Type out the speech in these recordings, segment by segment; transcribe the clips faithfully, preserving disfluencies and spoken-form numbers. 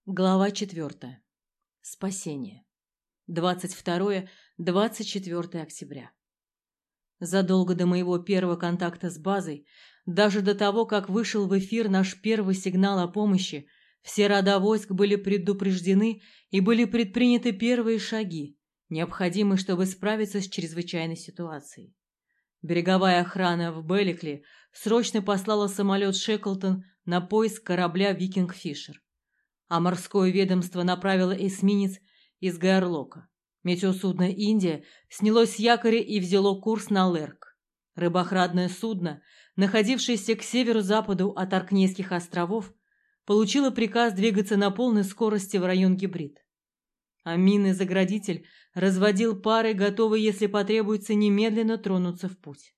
Глава четвертая. Спасение. двадцать второе — двадцать четвёртое октября. Задолго до моего первого контакта с базой, даже до того, как вышел в эфир наш первый сигнал о помощи, все рода войск были предупреждены и были предприняты первые шаги, необходимые, чтобы справиться с чрезвычайной ситуацией. Береговая охрана в Белликли срочно послала самолет «Шеклтон» на поиск корабля «Викинг Фишер», а морское ведомство направило эсминец из Гайрлока. Метеосудно «Индия» снялось с якоря и взяло курс на Лерк. Рыбоохранное судно, находившееся к северо-западу от Оркнейских островов, получило приказ двигаться на полной скорости в район Гибрид. А минный заградитель разводил пары, готовые, если потребуется, немедленно тронуться в путь.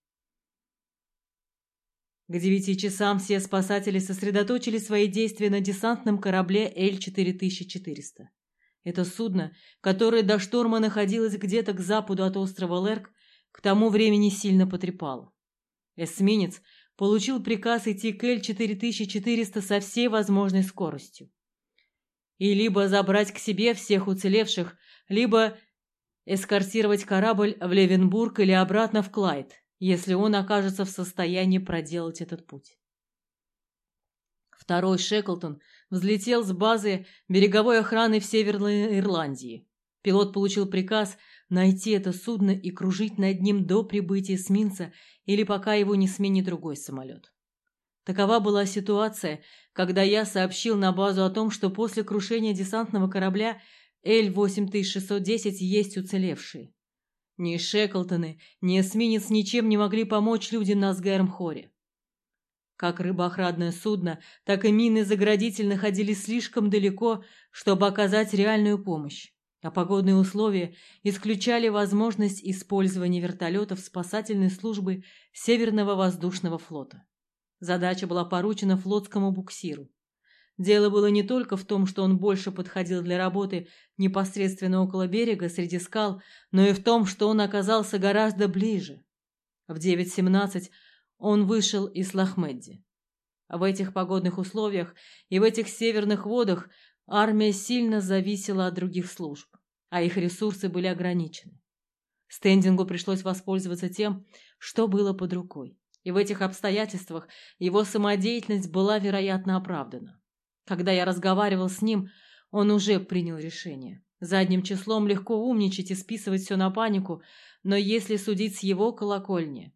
К девяти часам все спасатели сосредоточили свои действия на десантном корабле Л четыре тысячи четыреста. Это судно, которое до шторма находилось где-то к западу от острова Лерк, к тому времени сильно потрепало. Эсминец получил приказ идти к Л четыре тысячи четыреста со всей возможной скоростью. И либо забрать к себе всех уцелевших, либо эскортировать корабль в Левенбург или обратно в Клайд, если он окажется в состоянии проделать этот путь. Второй «Шеклтон» взлетел с базы береговой охраны в Северной Ирландии. Пилот получил приказ найти это судно и кружить над ним до прибытия эсминца или пока его не сменит другой самолет. Такова была ситуация, когда я сообщил на базу о том, что после крушения десантного корабля Л восемь тысяч шестьсот десять есть уцелевшие. Ни Шеклтоны, ни эсминец ничем не могли помочь людям на Сгэрмхоре. Как рыбоохранное судно, так и минный заградитель находились слишком далеко, чтобы оказать реальную помощь, а погодные условия исключали возможность использования вертолетов спасательной службы Северного воздушного флота. Задача была поручена флотскому буксиру. Дело было не только в том, что он больше подходил для работы непосредственно около берега, среди скал, но и в том, что он оказался гораздо ближе. В девять семнадцать он вышел из Лохмедди. В этих погодных условиях и в этих северных водах армия сильно зависела от других служб, а их ресурсы были ограничены. Стендингу пришлось воспользоваться тем, что было под рукой, и в этих обстоятельствах его самодеятельность была, вероятно, оправдана. Когда я разговаривал с ним, он уже принял решение. Задним числом легко умничать и списывать все на панику, но если судить с его колокольни,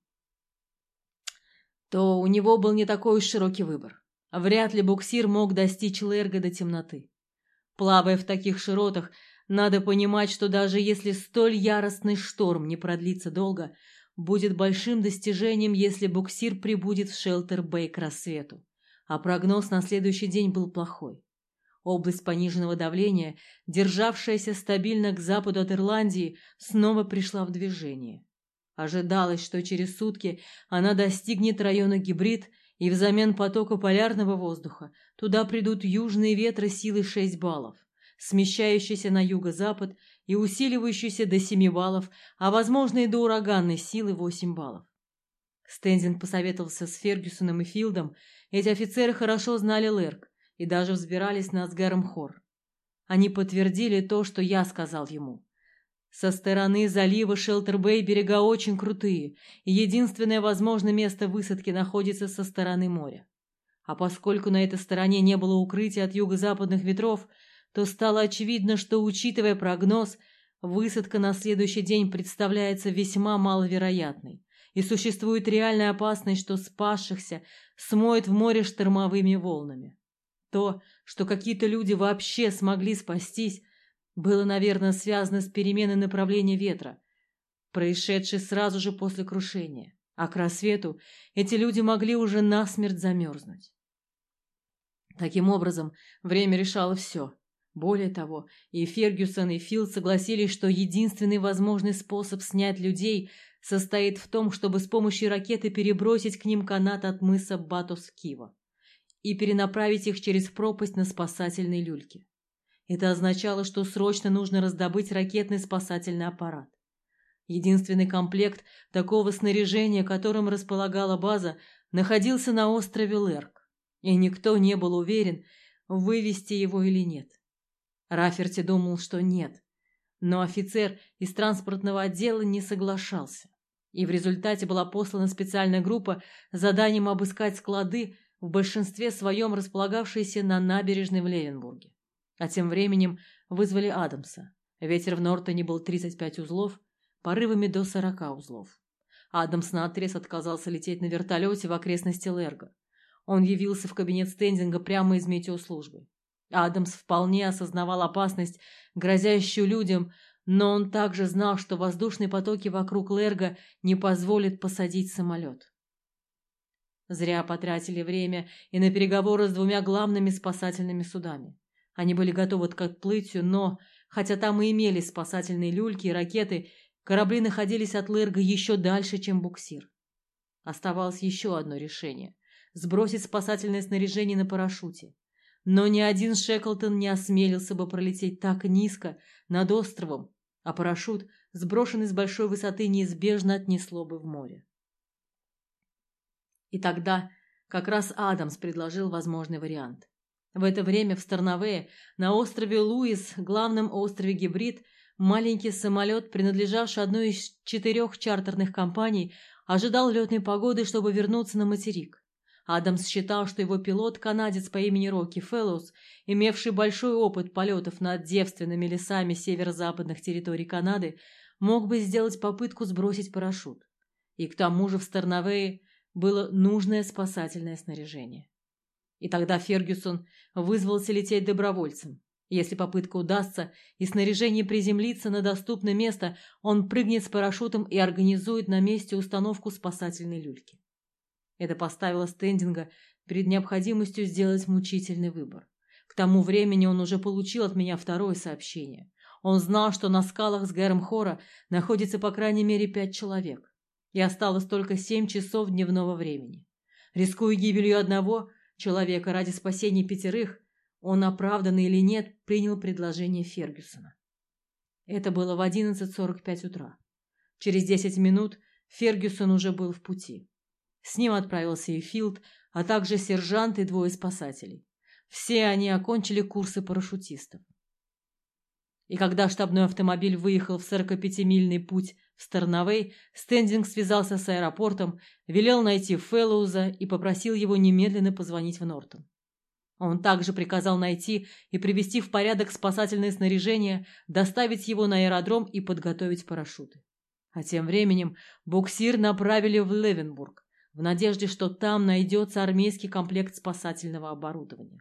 то у него был не такой уж широкий выбор. Вряд ли буксир мог достичь Лерга до темноты. Плавая в таких широтах, надо понимать, что даже если столь яростный шторм не продлится долго, будет большим достижением, если буксир прибудет в Шелтер-Бэй к рассвету. А прогноз на следующий день был плохой. Область пониженного давления, державшаяся стабильно к западу от Ирландии, снова пришла в движение. Ожидалось, что через сутки она достигнет района Гибрид, и взамен потока полярного воздуха туда придут южные ветры силы шесть баллов, смещающиеся на юго-запад и усиливающиеся до семи баллов, а возможно и до ураганной силы восемь баллов. Стендинг посоветовался с Фергюсоном и Филдом. Эти офицеры хорошо знали Лерк и даже взбирались на Сгэрмхор. Они подтвердили то, что я сказал ему. Со стороны залива Шелтер-Бэй берега очень крутые, и единственное возможное место высадки находится со стороны моря. А поскольку на этой стороне не было укрытия от юго-западных ветров, то стало очевидно, что, учитывая прогноз, высадка на следующий день представляется весьма маловероятной. И существует реальная опасность, что спасшихся смоет в море штормовыми волнами. То, что какие-то люди вообще смогли спастись, было, наверное, связано с переменой направления ветра, происшедшей сразу же после крушения, а к рассвету эти люди могли уже насмерть замерзнуть. Таким образом, время решало все. Более того, и Фергюсон, и Филд согласились, что единственный возможный способ снять людей состоит в том, чтобы с помощью ракеты перебросить к ним канат от мыса Батос-Кива и перенаправить их через пропасть на спасательные люльки. Это означало, что срочно нужно раздобыть ракетный спасательный аппарат. Единственный комплект такого снаряжения, которым располагала база, находился на острове Лерк, и никто не был уверен, вывести его или нет. Раферти думал, что нет, но офицер из транспортного отдела не соглашался, и в результате была послана специальная группа с заданием обыскать склады, в большинстве своем располагавшиеся на набережной в Левенбурге. А тем временем вызвали Адамса. Ветер в Нортоне был тридцать пять узлов, порывами до сорока узлов. Адамс наотрез отказался лететь на вертолете в окрестности Лерго. Он явился в кабинет Стендинга прямо из метеослужбы. Адамс вполне осознавал опасность, грозящую людям, но он также знал, что воздушные потоки вокруг Лерго не позволят посадить самолет. Зря потратили время и на переговоры с двумя главными спасательными судами. Они были готовы к отплытию, но, хотя там и имелись спасательные люльки и ракеты, корабли находились от Лерго еще дальше, чем буксир. Оставалось еще одно решение – сбросить спасательное снаряжение на парашюте. Но ни один Шеклтон не осмелился бы пролететь так низко над островом, а парашют, сброшенный с большой высоты, неизбежно отнесло бы в море. И тогда как раз Адамс предложил возможный вариант. В это время в Сторновее, на острове Луис, главном острове Гибрид, маленький самолет, принадлежавший одной из четырех чартерных компаний, ожидал летной погоды, чтобы вернуться на материк. Адамс считал, что его пилот, канадец по имени Рокки Фэллоус, имевший большой опыт полетов над девственными лесами северо-западных территорий Канады, мог бы сделать попытку сбросить парашют. И к тому же в Сторновее было нужное спасательное снаряжение. И тогда Фергюсон вызвался лететь добровольцем. Если попытка удастся и снаряжение приземлится на доступное место, он прыгнет с парашютом и организует на месте установку спасательной люльки. Это поставило Стендинга перед необходимостью сделать мучительный выбор. К тому времени он уже получил от меня второе сообщение. Он знал, что на скалах с Гэром Хора находится по крайней мере пять человек, и осталось только семь часов дневного времени. Рискуя гибелью одного человека ради спасения пятерых, он, оправданный или нет, принял предложение Фергюсона. Это было в одиннадцать сорок пять утра. Через десять минут Фергюсон уже был в пути. С ним отправился и Филд, а также сержант и двое спасателей. Все они окончили курсы парашютистов. И когда штабной автомобиль выехал в сорокапятимильный путь в Сторновей, Стендинг связался с аэропортом, велел найти Фэллоуза и попросил его немедленно позвонить в Нортон. Он также приказал найти и привести в порядок спасательное снаряжение, доставить его на аэродром и подготовить парашюты. А тем временем буксир направили в Левенбург, в надежде, что там найдется армейский комплект спасательного оборудования.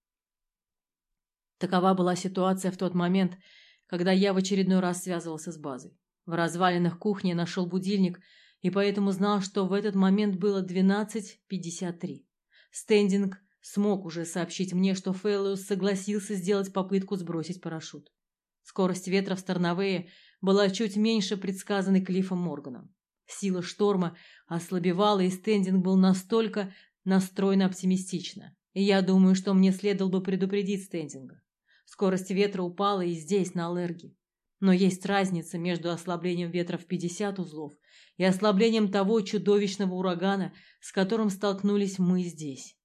Такова была ситуация в тот момент, когда я в очередной раз связывался с базой. В развалинах кухни нашел будильник и поэтому знал, что в этот момент было двенадцать пятьдесят три. Стендинг смог уже сообщить мне, что Фэллоус согласился сделать попытку сбросить парашют. Скорость ветра в Сторновее была чуть меньше предсказанной Клиффом Морганом. Сила шторма ослабевала, и Стендинг был настолько настроен оптимистично. И я думаю, что мне следовало бы предупредить Стендинга. Скорость ветра упала и здесь, на Лерге. Но есть разница между ослаблением ветра в пятьдесят узлов и ослаблением того чудовищного урагана, с которым столкнулись мы здесь.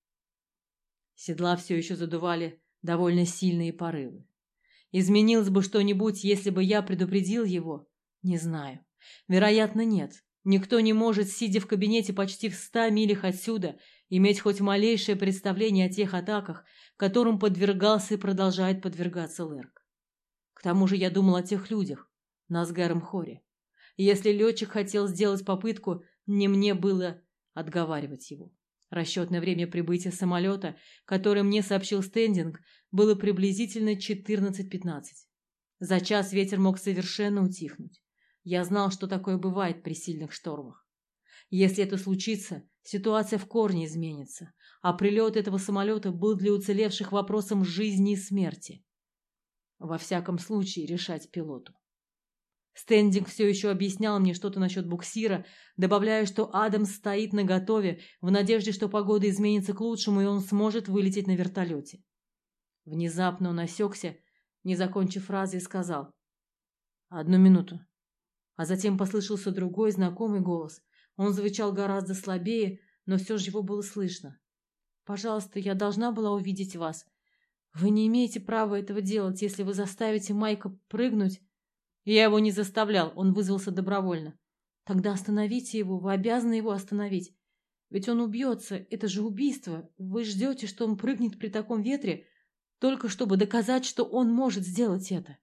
Седла все еще задували довольно сильные порывы. Изменилось бы что-нибудь, если бы я предупредил его? Не знаю. Вероятно, нет. Никто не может, сидя в кабинете почти в ста милях отсюда, иметь хоть малейшее представление о тех атаках, которым подвергался и продолжает подвергаться Лерг. К тому же я думал о тех людях, на Сгэром Хоре. Если летчик хотел сделать попытку, не мне было отговаривать его. Расчетное время прибытия самолета, которое мне сообщил Стендинг, было приблизительно четырнадцать пятнадцать. За час ветер мог совершенно утихнуть. Я знал, что такое бывает при сильных штормах. Если это случится, ситуация в корне изменится, а прилет этого самолета был для уцелевших вопросом жизни и смерти. Во всяком случае, решать пилоту. Стендинг все еще объяснял мне что-то насчет буксира, добавляя, что Адамс стоит наготове в надежде, что погода изменится к лучшему, и он сможет вылететь на вертолете. Внезапно он осекся, не закончив фразы, и сказал: «Одну минуту». А затем послышался другой знакомый голос. Он звучал гораздо слабее, но все же его было слышно. «Пожалуйста, я должна была увидеть вас. Вы не имеете права этого делать, если вы заставите Майка прыгнуть. Я его не заставлял, он вызвался добровольно. Тогда остановите его, вы обязаны его остановить. Ведь он убьется, это же убийство. Вы ждете, что он прыгнет при таком ветре, только чтобы доказать, что он может сделать это.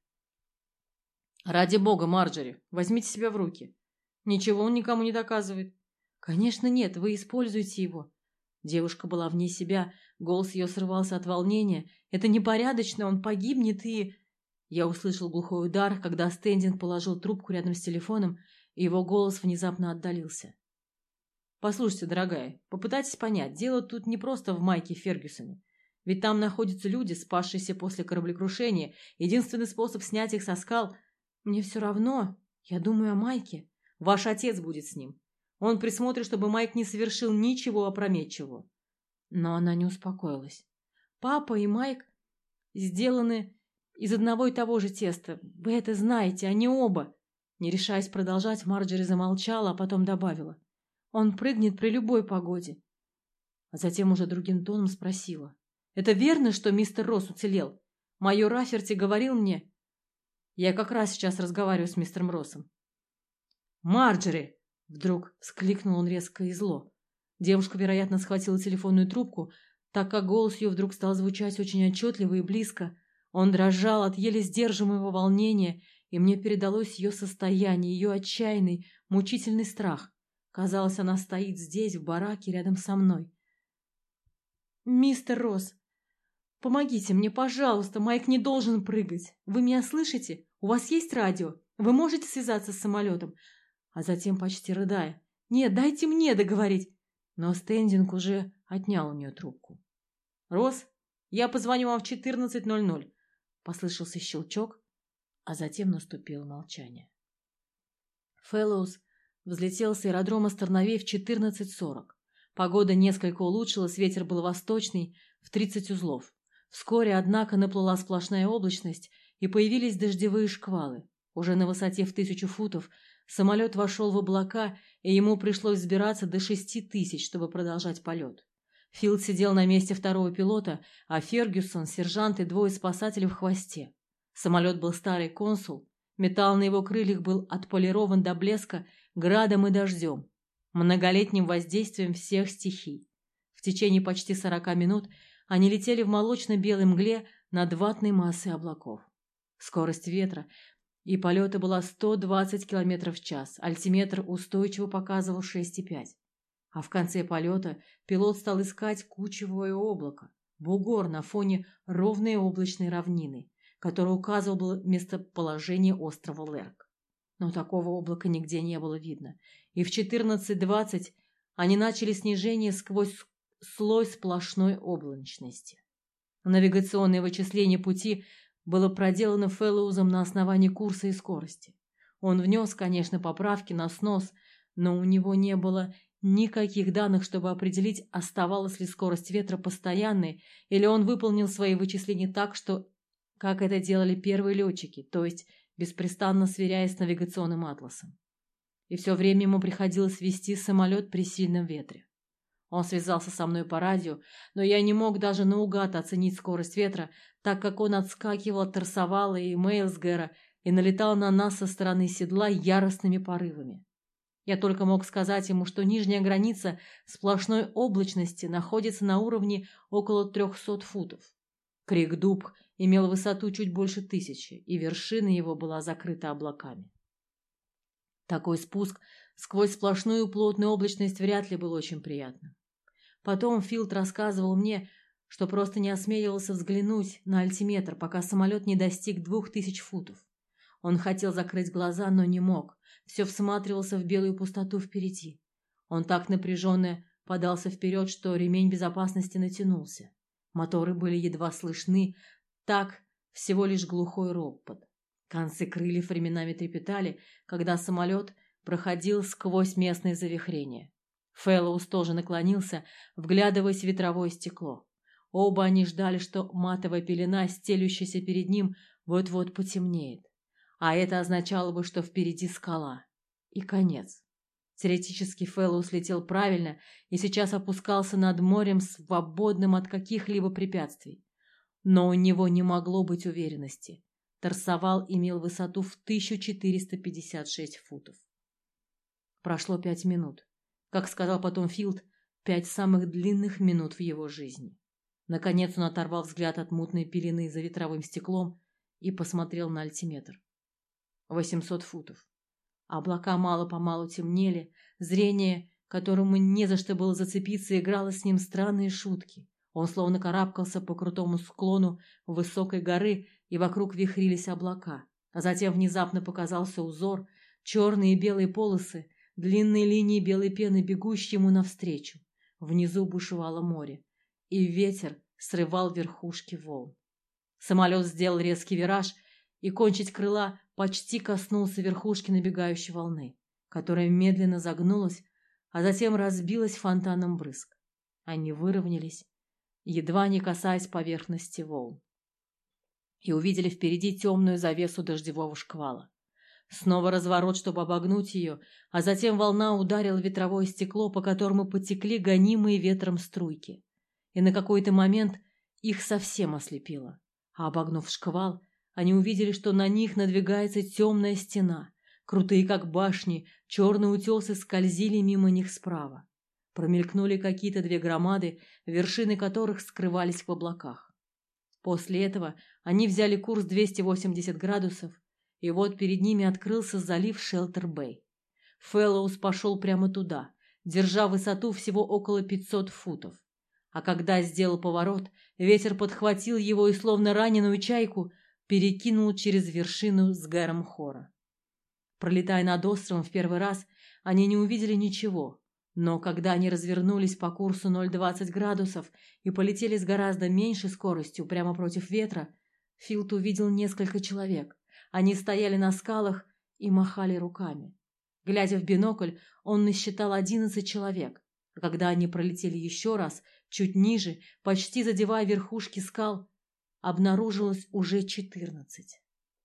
Ради бога, Марджери, возьмите себя в руки. Ничего он никому не доказывает. Конечно, нет, вы используете его. Девушка была вне себя, голос ее срывался от волнения. Это непорядочно, он погибнет и... Я услышал глухой удар, когда Стендинг положил трубку рядом с телефоном, и его голос внезапно отдалился. Послушайте, дорогая, попытайтесь понять, дело тут не просто в Майке Фергюсоне. Ведь там находятся люди, спасшиеся после кораблекрушения. Единственный способ снять их со скал... Мне все равно. Я думаю о Майке. Ваш отец будет с ним. Он присмотрит, чтобы Майк не совершил ничего опрометчивого. Но она не успокоилась. Папа и Майк сделаны из одного и того же теста. Вы это знаете, они оба. Не решаясь продолжать, Марджери замолчала, а потом добавила. Он прыгнет при любой погоде. А затем уже другим тоном спросила. Это верно, что мистер Росс уцелел? Майор Раферти говорил мне... Я как раз сейчас разговариваю с мистером Россом. «Марджери!» — вдруг вскликнул он резко и зло. Девушка, вероятно, схватила телефонную трубку, так как голос ее вдруг стал звучать очень отчетливо и близко. Он дрожал от еле сдерживаемого волнения, и мне передалось ее состояние, ее отчаянный, мучительный страх. Казалось, она стоит здесь, в бараке, рядом со мной. «Мистер Росс, помогите мне, пожалуйста, Майк не должен прыгать. Вы меня слышите? У вас есть радио? Вы можете связаться с самолетом?» А затем, почти рыдая, «Нет, дайте мне договорить». Но Стендинг уже отнял у нее трубку. «Росс, я позвоню вам в четырнадцать ноль ноль». Послышался щелчок, а затем наступило молчание. Фэллоус взлетел с аэродрома Старновей в четырнадцать сорок. Погода несколько улучшилась, ветер был восточный, в тридцать узлов. Вскоре, однако, наплыла сплошная облачность, и появились дождевые шквалы. Уже на высоте в тысячу футов самолет вошел в облака, и ему пришлось взбираться до шести тысяч, чтобы продолжать полет. Филд сидел на месте второго пилота, а Фергюсон, сержант и двое спасателей в хвосте. Самолет был старый консул, металл на его крыльях был отполирован до блеска градом и дождем, многолетним воздействием всех стихий. В течение почти сорока минут они летели в молочно-белой мгле над ватной массой облаков. Скорость ветра и полета была сто двадцать километров в час, альтиметр устойчиво показывал шесть и пять. А в конце полета пилот стал искать кучевое облако, бугор на фоне ровной облачной равнины, который указывал было местоположение острова Лерк. Но такого облака нигде не было видно, и в четырнадцать двадцать они начали снижение сквозь слой сплошной облачности. Навигационное вычисление пути было проделано Фэллоузом на основании курса и скорости. Он внес, конечно, поправки на снос, но у него не было никаких данных, чтобы определить, оставалась ли скорость ветра постоянной, или он выполнил свои вычисления так, что, как это делали первые летчики, то есть беспрестанно сверяясь с навигационным атласом. И все время ему приходилось вести самолет при сильном ветре. Он связался со мной по радио, но я не мог даже наугад оценить скорость ветра, так как он отскакивал от Тарсовала и Мейлсгера и налетал на нас со стороны седла яростными порывами. Я только мог сказать ему, что нижняя граница сплошной облачности находится на уровне около трехсот футов. Крик-Дуб имел высоту чуть больше тысячи, и вершина его была закрыта облаками. Такой спуск сквозь сплошную плотную облачность вряд ли был очень приятным. Потом Филд рассказывал мне, что просто не осмеливался взглянуть на альтиметр, пока самолет не достиг двух тысяч футов. Он хотел закрыть глаза, но не мог. Все всматривался в белую пустоту впереди. Он так напряженно подался вперед, что ремень безопасности натянулся. Моторы были едва слышны, так всего лишь глухой ропот. Концы крыльев временами трепетали, когда самолет проходил сквозь местные завихрения. Фэллоус тоже наклонился, вглядываясь в ветровое стекло. Оба они ждали, что матовая пелена, стелющаяся перед ним, вот-вот потемнеет. А это означало бы, что впереди скала. И конец. Теоретически Фэллоус летел правильно и сейчас опускался над морем, свободным от каких-либо препятствий. Но у него не могло быть уверенности. Торсовал имел высоту в тысячу четыреста пятьдесят шесть футов. Прошло пять минут. Как сказал потом Филд, пять самых длинных минут в его жизни. Наконец он оторвал взгляд от мутной пелены за ветровым стеклом и посмотрел на альтиметр. восемьсот футов. Облака мало-помалу темнели, зрение, которому не за что было зацепиться, играло с ним странные шутки. Он словно карабкался по крутому склону высокой горы, и вокруг вихрились облака. А затем внезапно показался узор, черные и белые полосы, длинные линии белой пены, бегущие ему навстречу. Внизу бушевало море, и ветер срывал верхушки волн. Самолет сделал резкий вираж, и кончик крыла почти коснулся верхушки набегающей волны, которая медленно загнулась, а затем разбилась фонтаном брызг. Они выровнялись, едва не касаясь поверхности волн, и увидели впереди темную завесу дождевого шквала. Снова разворот, чтобы обогнуть ее, а затем волна ударила в ветровое стекло, по которому потекли гонимые ветром струйки. И на какой-то момент их совсем ослепило. А обогнув шквал, они увидели, что на них надвигается темная стена. Крутые, как башни, черные утесы скользили мимо них справа. Промелькнули какие-то две громады, вершины которых скрывались в облаках. После этого они взяли курс двести восемьдесят градусов, и вот перед ними открылся залив Шелтер-Бэй. Фэллоус пошел прямо туда, держа высоту всего около пятисот футов. А когда сделал поворот, ветер подхватил его и, словно раненую чайку, перекинул через вершину с Гэром-Хора. Пролетая над островом в первый раз, они не увидели ничего, но когда они развернулись по курсу ноль двадцать градусов и полетели с гораздо меньшей скоростью прямо против ветра, Филд увидел несколько человек. Они стояли на скалах и махали руками. Глядя в бинокль, он насчитал одиннадцать человек, а когда они пролетели еще раз, чуть ниже, почти задевая верхушки скал, обнаружилось уже четырнадцать.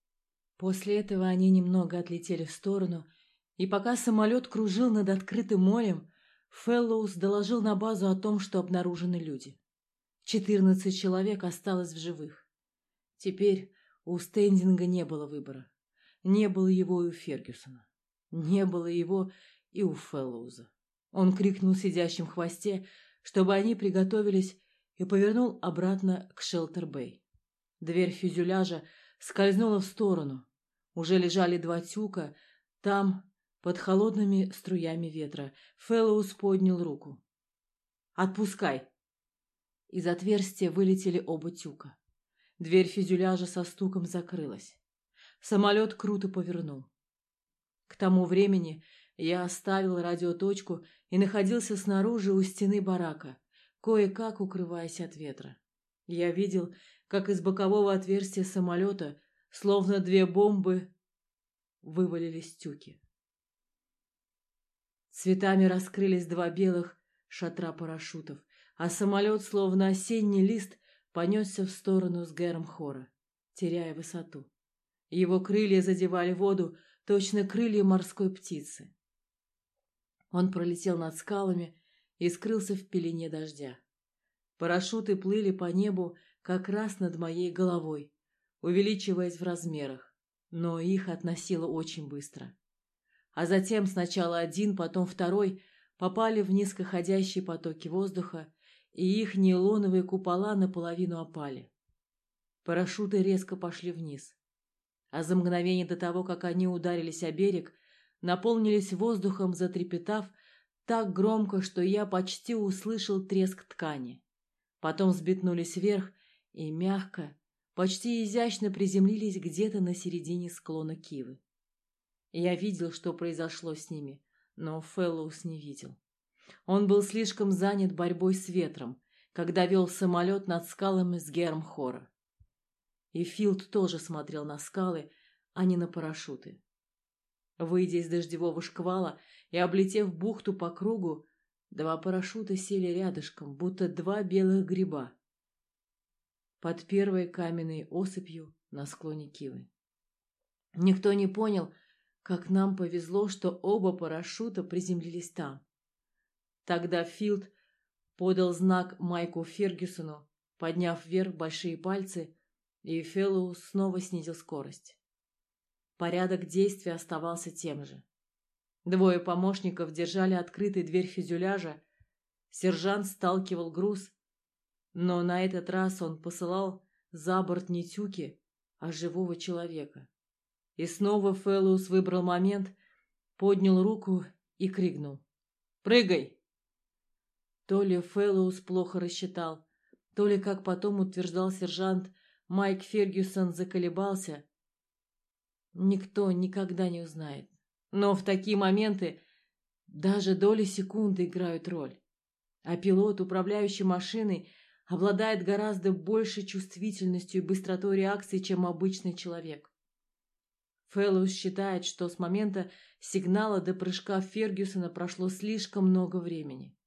После этого они немного отлетели в сторону, и пока самолет кружил над открытым морем, Фэллоус доложил на базу о том, что обнаружены люди. Четырнадцать человек осталось в живых. Теперь у Стендинга не было выбора. Не было его и у Фергюсона. Не было его и у Фэллоуза. Он крикнул сидящим в хвосте, чтобы они приготовились, и повернул обратно к Шелтер-Бэй. Дверь фюзеляжа скользнула в сторону. Уже лежали два тюка. Там, под холодными струями ветра, Фэллоус поднял руку. «Отпускай!» Из отверстия вылетели оба тюка. Дверь фюзеляжа со стуком закрылась. Самолет круто повернул. К тому времени я оставил радиоточку и находился снаружи у стены барака, кое-как укрываясь от ветра. Я видел, как из бокового отверстия самолета, словно две бомбы, вывалились тюки. Цветами раскрылись два белых шатра парашютов, а самолет, словно осенний лист, понесся в сторону с Гэром-Хора, теряя высоту. Его крылья задевали воду, точно крылья морской птицы. Он пролетел над скалами и скрылся в пелене дождя. Парашюты плыли по небу как раз над моей головой, увеличиваясь в размерах, но их относило очень быстро. А затем сначала один, потом второй попали в низкоходящие потоки воздуха, и их нейлоновые купола наполовину опали. Парашюты резко пошли вниз, а за мгновение до того, как они ударились о берег, наполнились воздухом, затрепетав так громко, что я почти услышал треск ткани. Потом взбитнулись вверх и мягко, почти изящно приземлились где-то на середине склона Кивы. Я видел, что произошло с ними, но Фэллоус не видел. Он был слишком занят борьбой с ветром, когда вел самолет над скалами с Гэром-Хора. И Филд тоже смотрел на скалы, а не на парашюты. Выйдя из дождевого шквала и облетев бухту по кругу, два парашюта сели рядышком, будто два белых гриба, под первой каменной осыпью на склоне Кивы. Никто не понял, как нам повезло, что оба парашюта приземлились там. Тогда Филд подал знак Майку Фергюсону, подняв вверх большие пальцы, и Фэллоус снова снизил скорость. Порядок действий оставался тем же. Двое помощников держали открытой дверь фюзеляжа, сержант сталкивал груз, но на этот раз он посылал за борт не тюки, а живого человека. И снова Фэллоус выбрал момент, поднял руку и крикнул: «Прыгай!». То ли Фэллоус плохо рассчитал, то ли, как потом утверждал сержант, Майк Фергюсон заколебался. Никто никогда не узнает. Но в такие моменты даже доли секунды играют роль. А пилот, управляющий машиной, обладает гораздо большей чувствительностью и быстротой реакции, чем обычный человек. Фэллоус считает, что с момента сигнала до прыжка Фергюсона прошло слишком много времени.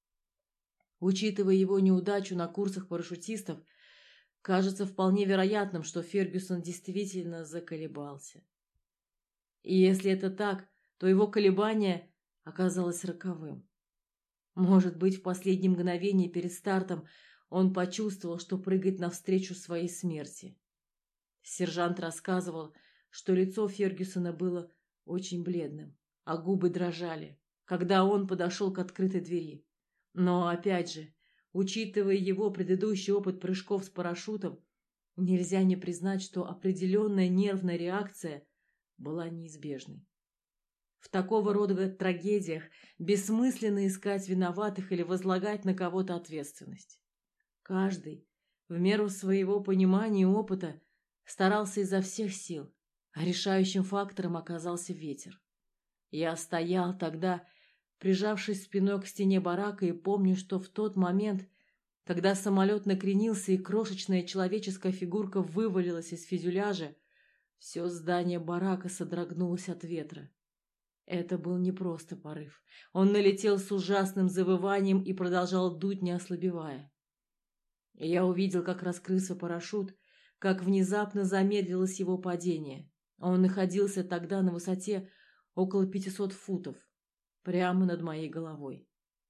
Учитывая его неудачу на курсах парашютистов, кажется вполне вероятным, что Фергюсон действительно заколебался. И если это так, то его колебание оказалось роковым. Может быть, в последние мгновения перед стартом он почувствовал, что прыгает навстречу своей смерти. Сержант рассказывал, что лицо Фергюсона было очень бледным, а губы дрожали, когда он подошел к открытой двери. Но, опять же, учитывая его предыдущий опыт прыжков с парашютом, нельзя не признать, что определенная нервная реакция была неизбежной. В такого рода трагедиях бессмысленно искать виноватых или возлагать на кого-то ответственность. Каждый, в меру своего понимания и опыта, старался изо всех сил, а решающим фактором оказался ветер. Я стоял тогда, прижавшись спиной к стене барака, и помню, что в тот момент, когда самолет накренился и крошечная человеческая фигурка вывалилась из фюзеляжа, все здание барака содрогнулось от ветра. Это был не просто порыв. Он налетел с ужасным завыванием и продолжал дуть, не ослабевая. Я увидел, как раскрылся парашют, как внезапно замедлилось его падение. Он находился тогда на высоте около пятисот футов, прямо над моей головой.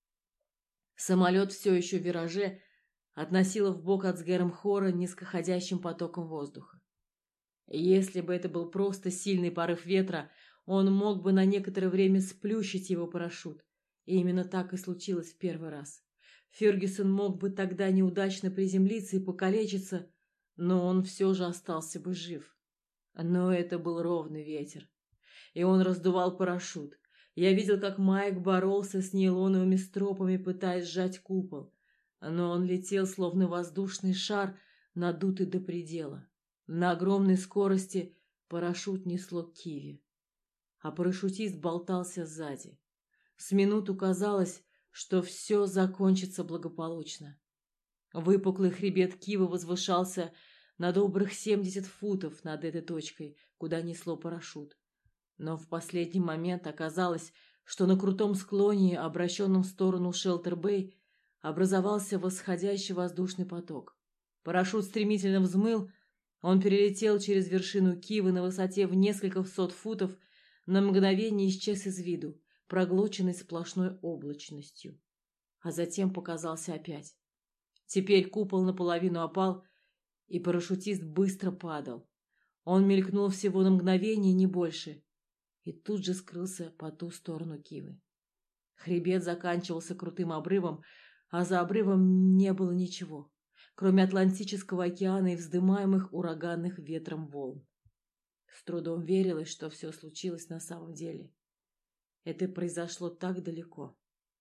Самолет все еще в вираже относило вбок от Сгермхора низкоходящим потоком воздуха. Если бы это был просто сильный порыв ветра, он мог бы на некоторое время сплющить его парашют. И именно так и случилось в первый раз. Фергюсон мог бы тогда неудачно приземлиться и покалечиться, но он все же остался бы жив. Но это был ровный ветер, и он раздувал парашют. Я видел, как Майк боролся с нейлоновыми стропами, пытаясь сжать купол, но он летел, словно воздушный шар, надутый до предела. На огромной скорости парашют несло к киве, а парашютист болтался сзади. С минуту казалось, что все закончится благополучно. Выпуклый хребет кивы возвышался на добрых семьдесят футов над этой точкой, куда несло парашют. Но в последний момент оказалось, что на крутом склоне, обращенном в сторону Шелтер-Бэй, образовался восходящий воздушный поток. Парашют стремительно взмыл, он перелетел через вершину кивы на высоте в несколько сот футов, на мгновение исчез из виду, проглоченный сплошной облачностью. А затем показался опять. Теперь купол наполовину опал, и парашютист быстро падал. Он мелькнул всего на мгновение, не больше, и тут же скрылся по ту сторону кивы. Хребет заканчивался крутым обрывом, а за обрывом не было ничего, кроме Атлантического океана и вздымаемых ураганных ветром волн. С трудом верилось, что все случилось на самом деле. Это произошло так далеко.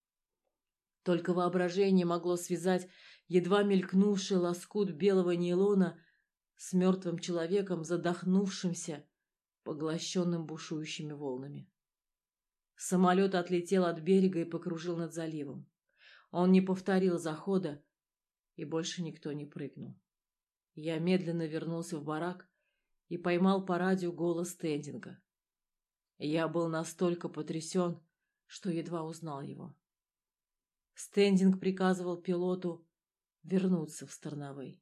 Только воображение могло связать едва мелькнувший лоскут белого нейлона с мертвым человеком, задохнувшимся, поглощенным бушующими волнами. Самолет отлетел от берега и покружил над заливом. Он не повторил захода, и больше никто не прыгнул. Я медленно вернулся в барак и поймал по радио голос Стендинга. Я был настолько потрясен, что едва узнал его. Стендинг приказывал пилоту вернуться в Сторновей.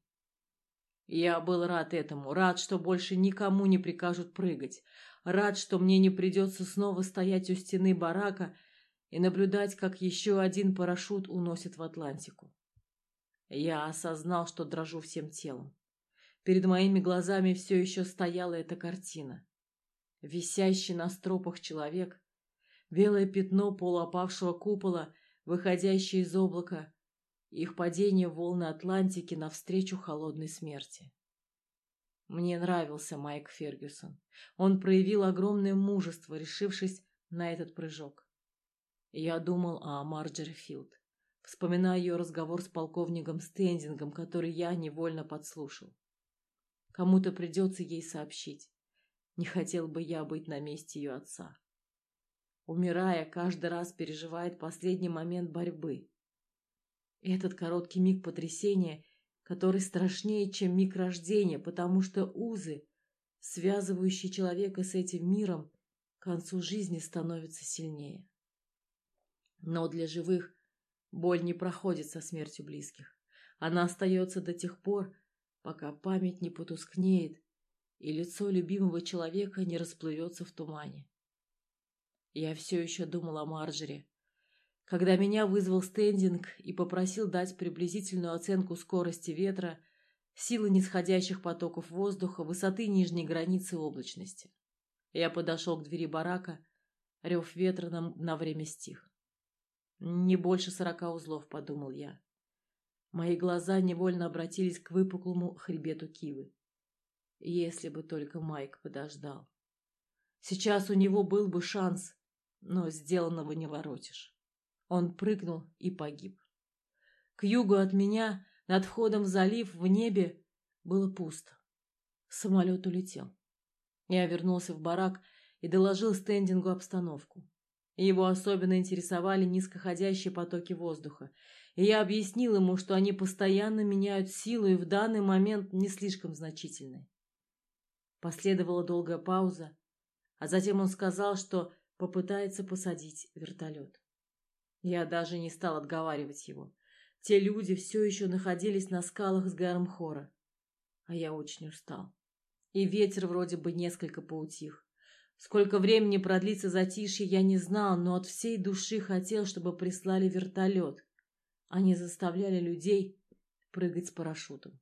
Я был рад этому, рад, что больше никому не прикажут прыгать, рад, что мне не придется снова стоять у стены барака и наблюдать, как еще один парашют уносит в Атлантику. Я осознал, что дрожу всем телом. Перед моими глазами все еще стояла эта картина. Висящий на стропах человек, белое пятно полуопавшего купола, выходящее из облака, их падение в волны Атлантики навстречу холодной смерти. Мне нравился Майк Фергюсон. Он проявил огромное мужество, решившись на этот прыжок. Я думал о Марджери Филд, вспоминая ее разговор с полковником Стендингом, который я невольно подслушал. Кому-то придется ей сообщить. Не хотел бы я быть на месте ее отца. Умирая, каждый раз переживает последний момент борьбы. Этот короткий миг потрясения, который страшнее, чем миг рождения, потому что узы, связывающие человека с этим миром, к концу жизни становятся сильнее. Но для живых боль не проходит со смертью близких. Она остается до тех пор, пока память не потускнеет и лицо любимого человека не расплывется в тумане. Я все еще думал о Марджери. Когда меня вызвал Стендинг и попросил дать приблизительную оценку скорости ветра, силы нисходящих потоков воздуха, высоты нижней границы облачности. Я подошел к двери барака, рев ветра на, на время стих. Не больше сорока узлов, подумал я. Мои глаза невольно обратились к выпуклому хребету кивы. Если бы только Майк подождал. Сейчас у него был бы шанс, но сделанного не воротишь. Он прыгнул и погиб. К югу от меня, над входом в залив, в небе, было пусто. Самолет улетел. Я вернулся в барак и доложил Стендингу обстановку. Его особенно интересовали низкоходящие потоки воздуха, и я объяснил ему, что они постоянно меняют силу и в данный момент не слишком значительны. Последовала долгая пауза, а затем он сказал, что попытается посадить вертолет. Я даже не стал отговаривать его. Те люди все еще находились на скалах с Гармхора, а я очень устал. И ветер вроде бы несколько поутих. Сколько времени продлится затишье, я не знал, но от всей души хотел, чтобы прислали вертолет, а не заставляли людей прыгать с парашютом.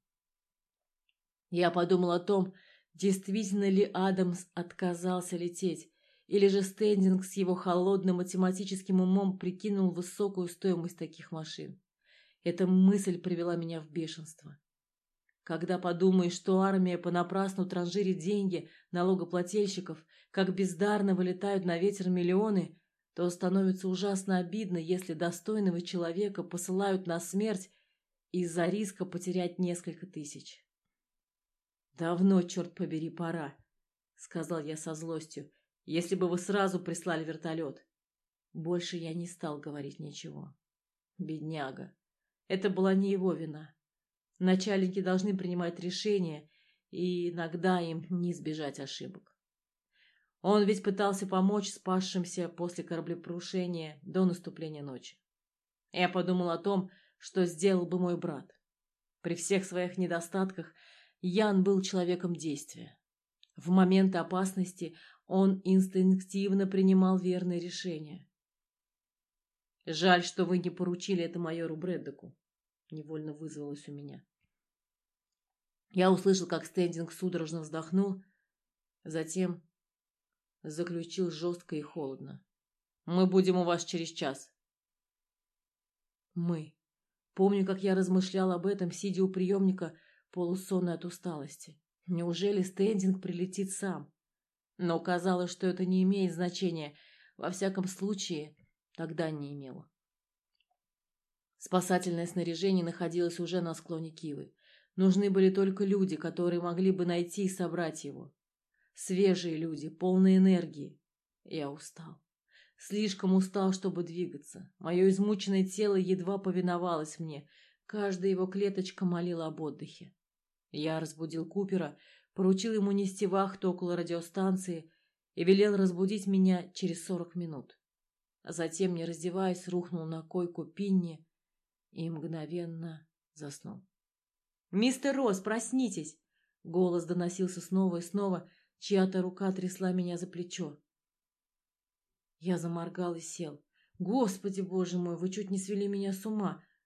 Я подумал о том, действительно ли Адамс отказался лететь, или же Стендинг с его холодным математическим умом прикинул высокую стоимость таких машин. Эта мысль привела меня в бешенство. Когда подумаешь, что армия понапрасну транжирит деньги налогоплательщиков, как бездарно вылетают на ветер миллионы, то становится ужасно обидно, если достойного человека посылают на смерть из-за риска потерять несколько тысяч. «Давно, черт побери, пора», — сказал я со злостью, — «если бы вы сразу прислали вертолет». Больше я не стал говорить ничего. Бедняга. Это была не его вина. Начальники должны принимать решения, и иногда им не избежать ошибок. Он ведь пытался помочь спасшимся после кораблекрушения до наступления ночи. Я подумал о том, что сделал бы мой брат. При всех своих недостатках Ян был человеком действия. В моменты опасности он инстинктивно принимал верные решения. «Жаль, что вы не поручили это майору Брэддоку», — невольно вызвалось у меня. Я услышал, как Стендинг судорожно вздохнул, затем заключил жестко и холодно. «Мы будем у вас через час». «Мы». Помню, как я размышлял об этом, сидя у приемника, полусонный от усталости. Неужели Стендинг прилетит сам? Но казалось, что это не имеет значения. Во всяком случае, тогда не имело. Спасательное снаряжение находилось уже на склоне Кивы. Нужны были только люди, которые могли бы найти и собрать его. Свежие люди, полные энергии. Я устал. Слишком устал, чтобы двигаться. Мое измученное тело едва повиновалось мне. Каждая его клеточка молила об отдыхе. Я разбудил Купера, поручил ему нести вахту около радиостанции и велел разбудить меня через сорок минут. А затем, не раздеваясь, рухнул на койку Пинни и мгновенно заснул. «Мистер Росс, проснитесь!» Голос доносился снова и снова, чья-то рука трясла меня за плечо. Я заморгал и сел. «Господи, боже мой, вы чуть не свели меня с ума!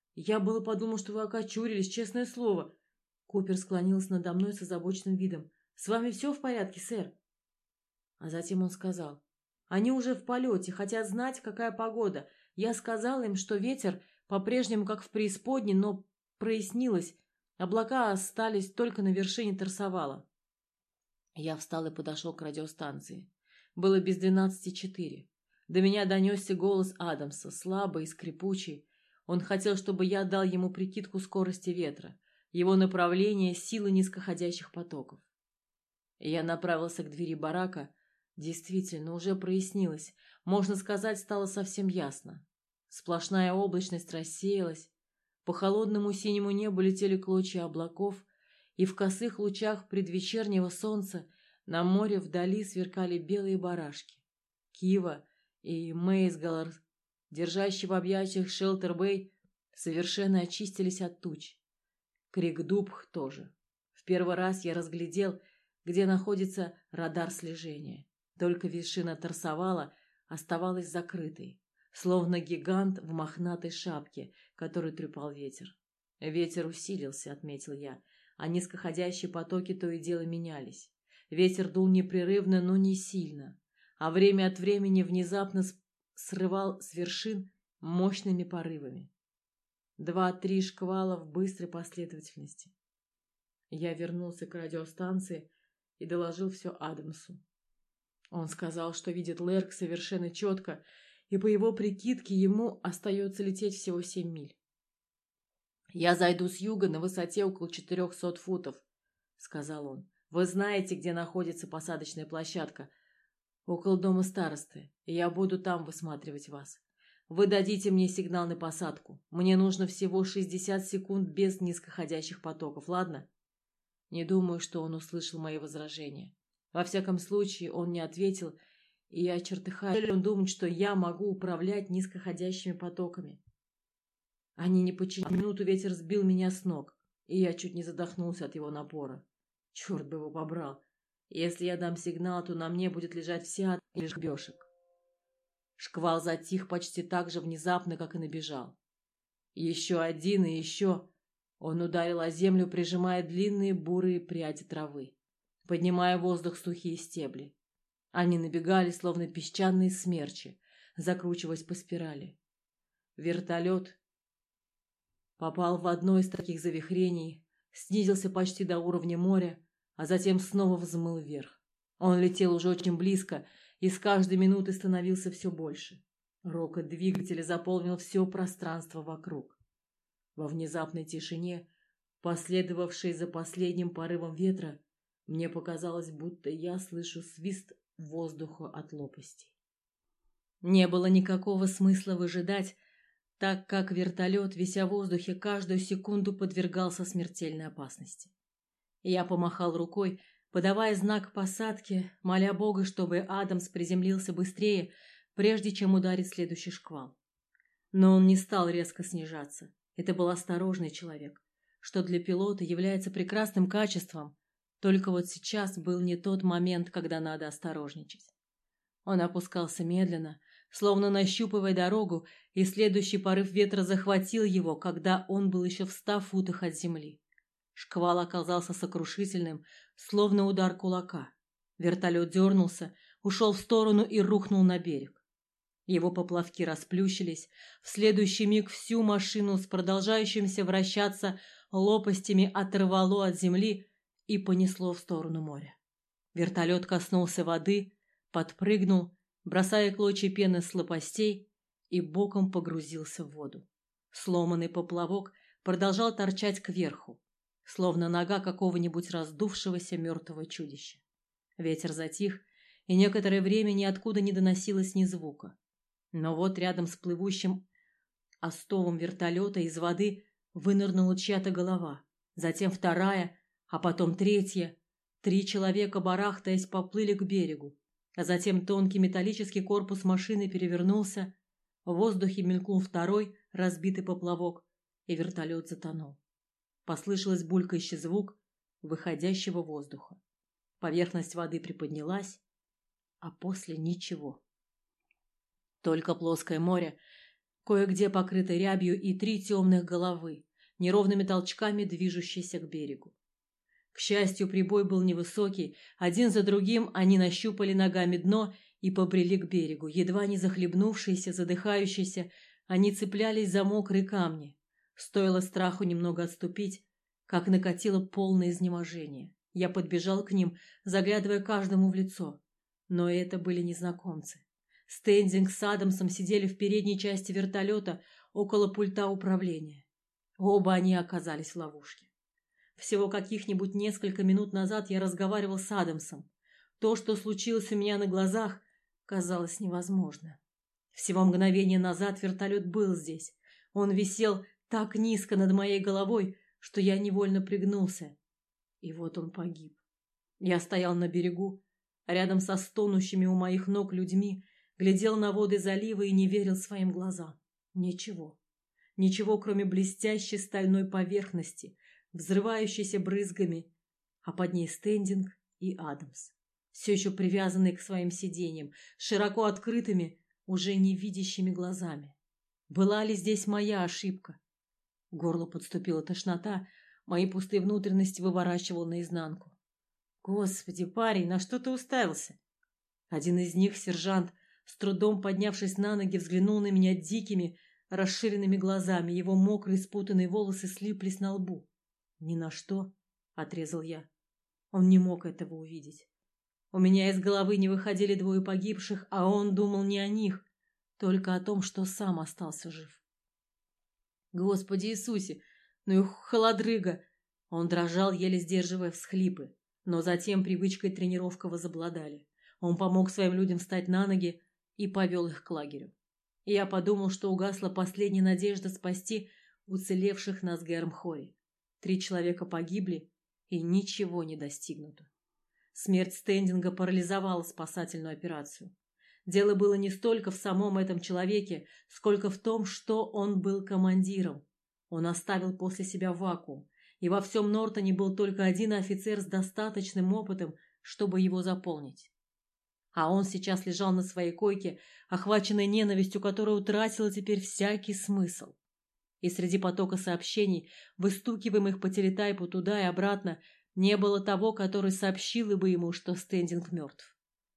Я было подумал, что вы окочурились, честное слово. Купер склонился надо мной с озабоченным видом. С вами все в порядке, сэр? А затем он сказал: они уже в полете, хотят знать, какая погода. Я сказал им, что ветер по-прежнему как в преисподней, но прояснилось. Облака остались только на вершине Тарсовала. Я встал и подошел к радиостанции. Было без двенадцати четыре. До меня донесся голос Адамса, слабый и скрипучий. Он хотел, чтобы я дал ему прикидку скорости ветра, его направления, силы низкоходящих потоков. Я направился к двери барака. Действительно, уже прояснилось. Можно сказать, стало совсем ясно. Сплошная облачность рассеялась. По холодному синему небу летели клочья облаков, и в косых лучах предвечернего солнца на море вдали сверкали белые барашки. Кива и Мейсгалор, держащие в объятиях Шелтер-Бэй, совершенно очистились от туч. Крикдубх тоже. В первый раз я разглядел, где находится радар слежения. Только вершина Тарсовала оставалась закрытой, словно гигант в мохнатой шапке, которой трепал ветер. Ветер усилился, отметил я, а низкоходящие потоки то и дело менялись. Ветер дул непрерывно, но не сильно, а время от времени внезапно срывал с вершин мощными порывами. Два-три шквала в быстрой последовательности. Я вернулся к радиостанции и доложил все Адамсу. Он сказал, что видит Лерк совершенно четко, и по его прикидке ему остается лететь всего семь миль. «Я зайду с юга на высоте около четырехсот футов», — сказал он. «Вы знаете, где находится посадочная площадка? Около дома старосты, и я буду там высматривать вас. Вы дадите мне сигнал на посадку. Мне нужно всего шестьдесят секунд без низкоходящих потоков, ладно?» Не думаю, что он услышал мои возражения. Во всяком случае, он не ответил, и я чертыхаюсь. Он думает, что я могу управлять низкоходящими потоками. Они не подчинили. Минуту ветер сбил меня с ног, и я чуть не задохнулся от его напора. Черт бы его побрал. Если я дам сигнал, то на мне будет лежать вся лишь бешек. Шквал затих почти так же внезапно, как и набежал. Еще один и еще. Он ударил о землю, прижимая длинные бурые пряди травы, поднимая в воздух сухие стебли. Они набегали, словно песчаные смерчи, закручиваясь по спирали. Вертолет попал в одно из таких завихрений, снизился почти до уровня моря, а затем снова взмыл вверх. Он летел уже очень близко и с каждой минутой становился все больше. Рокот двигателя заполнил все пространство вокруг. Во внезапной тишине, последовавшей за последним порывом ветра, мне показалось, будто я слышу свист воздуха от лопастей. Не было никакого смысла выжидать, так как вертолет, вися в воздухе, каждую секунду подвергался смертельной опасности. Я помахал рукой, подавая знак посадки, моля Бога, чтобы Адамс приземлился быстрее, прежде чем ударит следующий шквал. Но он не стал резко снижаться. Это был осторожный человек, что для пилота является прекрасным качеством, только вот сейчас был не тот момент, когда надо осторожничать. Он опускался медленно, словно нащупывая дорогу, и следующий порыв ветра захватил его, когда он был еще в ста футах от земли. Шквал оказался сокрушительным, словно удар кулака. Вертолет дернулся, ушел в сторону и рухнул на берег. Его поплавки расплющились, в следующий миг всю машину с продолжающимся вращаться лопастями оторвало от земли и понесло в сторону моря. Вертолет коснулся воды, подпрыгнул, бросая клочья пены с лопастей, и боком погрузился в воду. Сломанный поплавок продолжал торчать кверху, словно нога какого-нибудь раздувшегося мертвого чудища. Ветер затих, и некоторое время ниоткуда не доносилось ни звука. Но вот рядом с плывущим остовом вертолета из воды вынырнула чья-то голова, затем вторая, а потом третья. Три человека, барахтаясь, поплыли к берегу, а затем тонкий металлический корпус машины перевернулся, в воздухе мелькнул второй разбитый поплавок, и вертолет затонул. Послышалось булькающий звук выходящего воздуха. Поверхность воды приподнялась, а после ничего. Только плоское море, кое-где покрыты рябью, и три темных головы, неровными толчками движущиеся к берегу. К счастью, прибой был невысокий, один за другим они нащупали ногами дно и побрели к берегу. Едва не захлебнувшиеся, задыхающиеся, они цеплялись за мокрые камни. Стоило страху немного отступить, как накатило полное изнеможение. Я подбежал к ним, заглядывая каждому в лицо. Но это были незнакомцы. Стендинг с Адамсом сидели в передней части вертолета около пульта управления. Оба они оказались в ловушке. Всего каких-нибудь несколько минут назад я разговаривал с Адамсом. То, что случилось у меня на глазах, казалось невозможным. Всего мгновение назад вертолет был здесь. Он висел так низко над моей головой, что я невольно пригнулся. И вот он погиб. Я стоял на берегу, рядом со стонущими у моих ног людьми, глядел на воды залива и не верил своим глазам. Ничего. Ничего, кроме блестящей стальной поверхности, взрывающейся брызгами, а под ней Стендинг и Адамс, все еще привязанные к своим сиденьям, широко открытыми, уже невидящими глазами. Была ли здесь моя ошибка? К горлу подступила тошнота, мои пустые внутренности выворачивал наизнанку. Господи, парень, на что ты уставился? Один из них, сержант, с трудом поднявшись на ноги, взглянул на меня дикими, расширенными глазами. Его мокрые спутанные волосы слиплись на лбу. «Ни на что», — отрезал я. Он не мог этого увидеть. У меня из головы не выходили двое погибших, а он думал не о них, только о том, что сам остался жив. Господи Иисусе, ну и холодрыга! Он дрожал, еле сдерживая всхлипы, но затем привычкой тренировка возобладали. Он помог своим людям встать на ноги и повел их к лагерю. И я подумал, что угасла последняя надежда спасти уцелевших на Сгэрмхоре. Три человека погибли, и ничего не достигнуто. Смерть Стендинга парализовала спасательную операцию. Дело было не столько в самом этом человеке, сколько в том, что он был командиром. Он оставил после себя вакуум, и во всем Нортоне был только один офицер с достаточным опытом, чтобы его заполнить. А он сейчас лежал на своей койке, охваченный ненавистью, которая утратила теперь всякий смысл. И среди потока сообщений, выстукиваемых по телетайпу туда и обратно, не было того, который сообщил бы ему, что Стендинг мертв.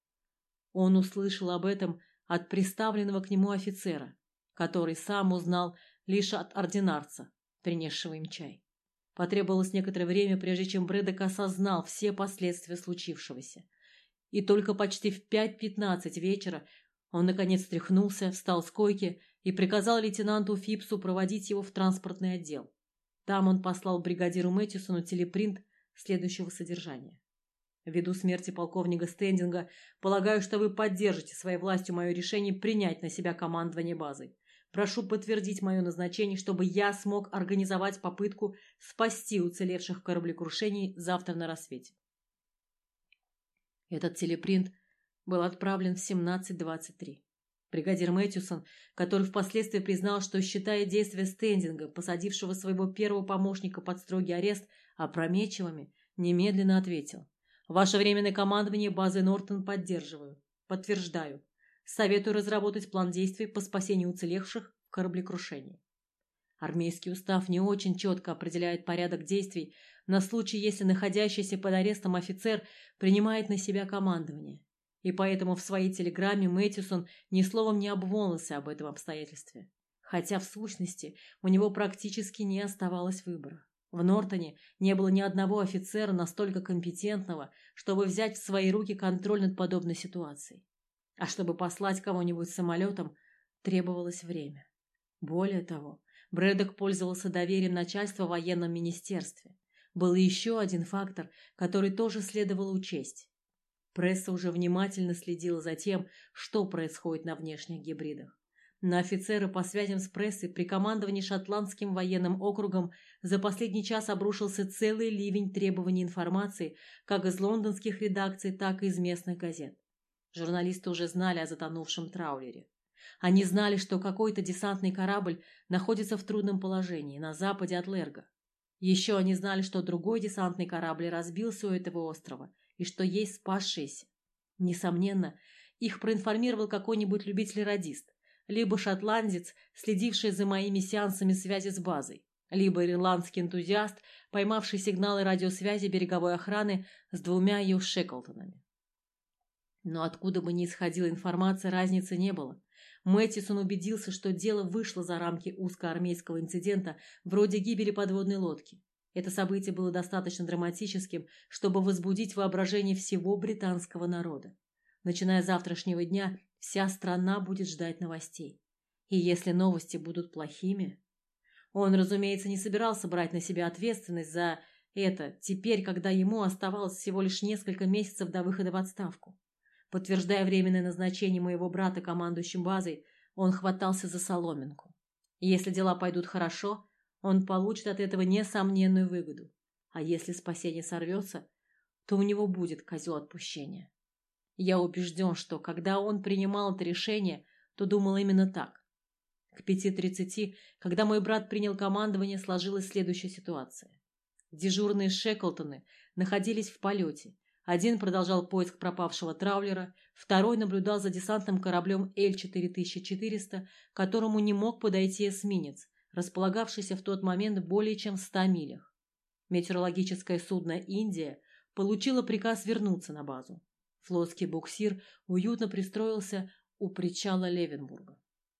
Он услышал об этом от приставленного к нему офицера, который сам узнал лишь от ординарца, принесшего им чай. Потребовалось некоторое время, прежде чем Брэддок осознал все последствия случившегося. И только почти в пять пятнадцать вечера он, наконец, встряхнулся, встал с койки и приказал лейтенанту Фипсу проводить его в транспортный отдел. Там он послал бригадиру Мэттисону телепринт следующего содержания. Ввиду смерти полковника Стендинга, полагаю, что вы поддержите своей властью мое решение принять на себя командование базой. Прошу подтвердить мое назначение, чтобы я смог организовать попытку спасти уцелевших в кораблекрушении завтра на рассвете. Этот телепринт был отправлен в семнадцать двадцать три. Бригадир Мэттисон, который впоследствии признал, что считает действия Стендинга, посадившего своего первого помощника под строгий арест, опрометчивыми, немедленно ответил: «Ваше временное командование базы Нортон поддерживаю. Подтверждаю. Советую разработать план действий по спасению уцелевших в кораблекрушении». Армейский устав не очень четко определяет порядок действий на случай, если находящийся под арестом офицер принимает на себя командование. И поэтому в своей телеграмме Мэттисон ни словом не обмолвился об этом обстоятельстве. Хотя, в сущности, у него практически не оставалось выбора. В Нортоне не было ни одного офицера настолько компетентного, чтобы взять в свои руки контроль над подобной ситуацией. А чтобы послать кого-нибудь самолетом, требовалось время. Более того, Брэддок пользовался доверием начальства в военном министерстве. Был еще один фактор, который тоже следовало учесть. Пресса уже внимательно следила за тем, что происходит на внешних гибридах. На офицера по связям с прессой при командовании Шотландским военным округом за последний час обрушился целый ливень требований информации как из лондонских редакций, так и из местных газет. Журналисты уже знали о затонувшем траулере. Они знали, что какой-то десантный корабль находится в трудном положении на западе от Лерго. Еще они знали, что другой десантный корабль разбился у этого острова и что есть спасшиеся. Несомненно, их проинформировал какой-нибудь любитель-радист, либо шотландец, следивший за моими сеансами связи с базой, либо ирландский энтузиаст, поймавший сигналы радиосвязи береговой охраны с двумя ее Шеклтонами. Но откуда бы ни исходила информация, разницы не было. Мэттисон убедился, что дело вышло за рамки узкоармейского инцидента вроде гибели подводной лодки. Это событие было достаточно драматическим, чтобы возбудить воображение всего британского народа. Начиная с завтрашнего дня, вся страна будет ждать новостей. И если новости будут плохими... Он, разумеется, не собирался брать на себя ответственность за это теперь, когда ему оставалось всего лишь несколько месяцев до выхода в отставку. Подтверждая временное назначение моего брата командующим базой, он хватался за соломинку. Если дела пойдут хорошо, он получит от этого несомненную выгоду. А если спасение сорвется, то у него будет козел отпущения. Я убежден, что когда он принимал это решение, то думал именно так. К пяти тридцати, когда мой брат принял командование, сложилась следующая ситуация. Дежурные Шеклтоны находились в полете. Один продолжал поиск пропавшего траулера, второй наблюдал за десантным кораблем Эль четыре тысячи четыреста, к которому не мог подойти эсминец, располагавшийся в тот момент более чем в ста милях. Метеорологическое судно «Индия» получило приказ вернуться на базу. Флотский буксир уютно пристроился у причала Левенбурга.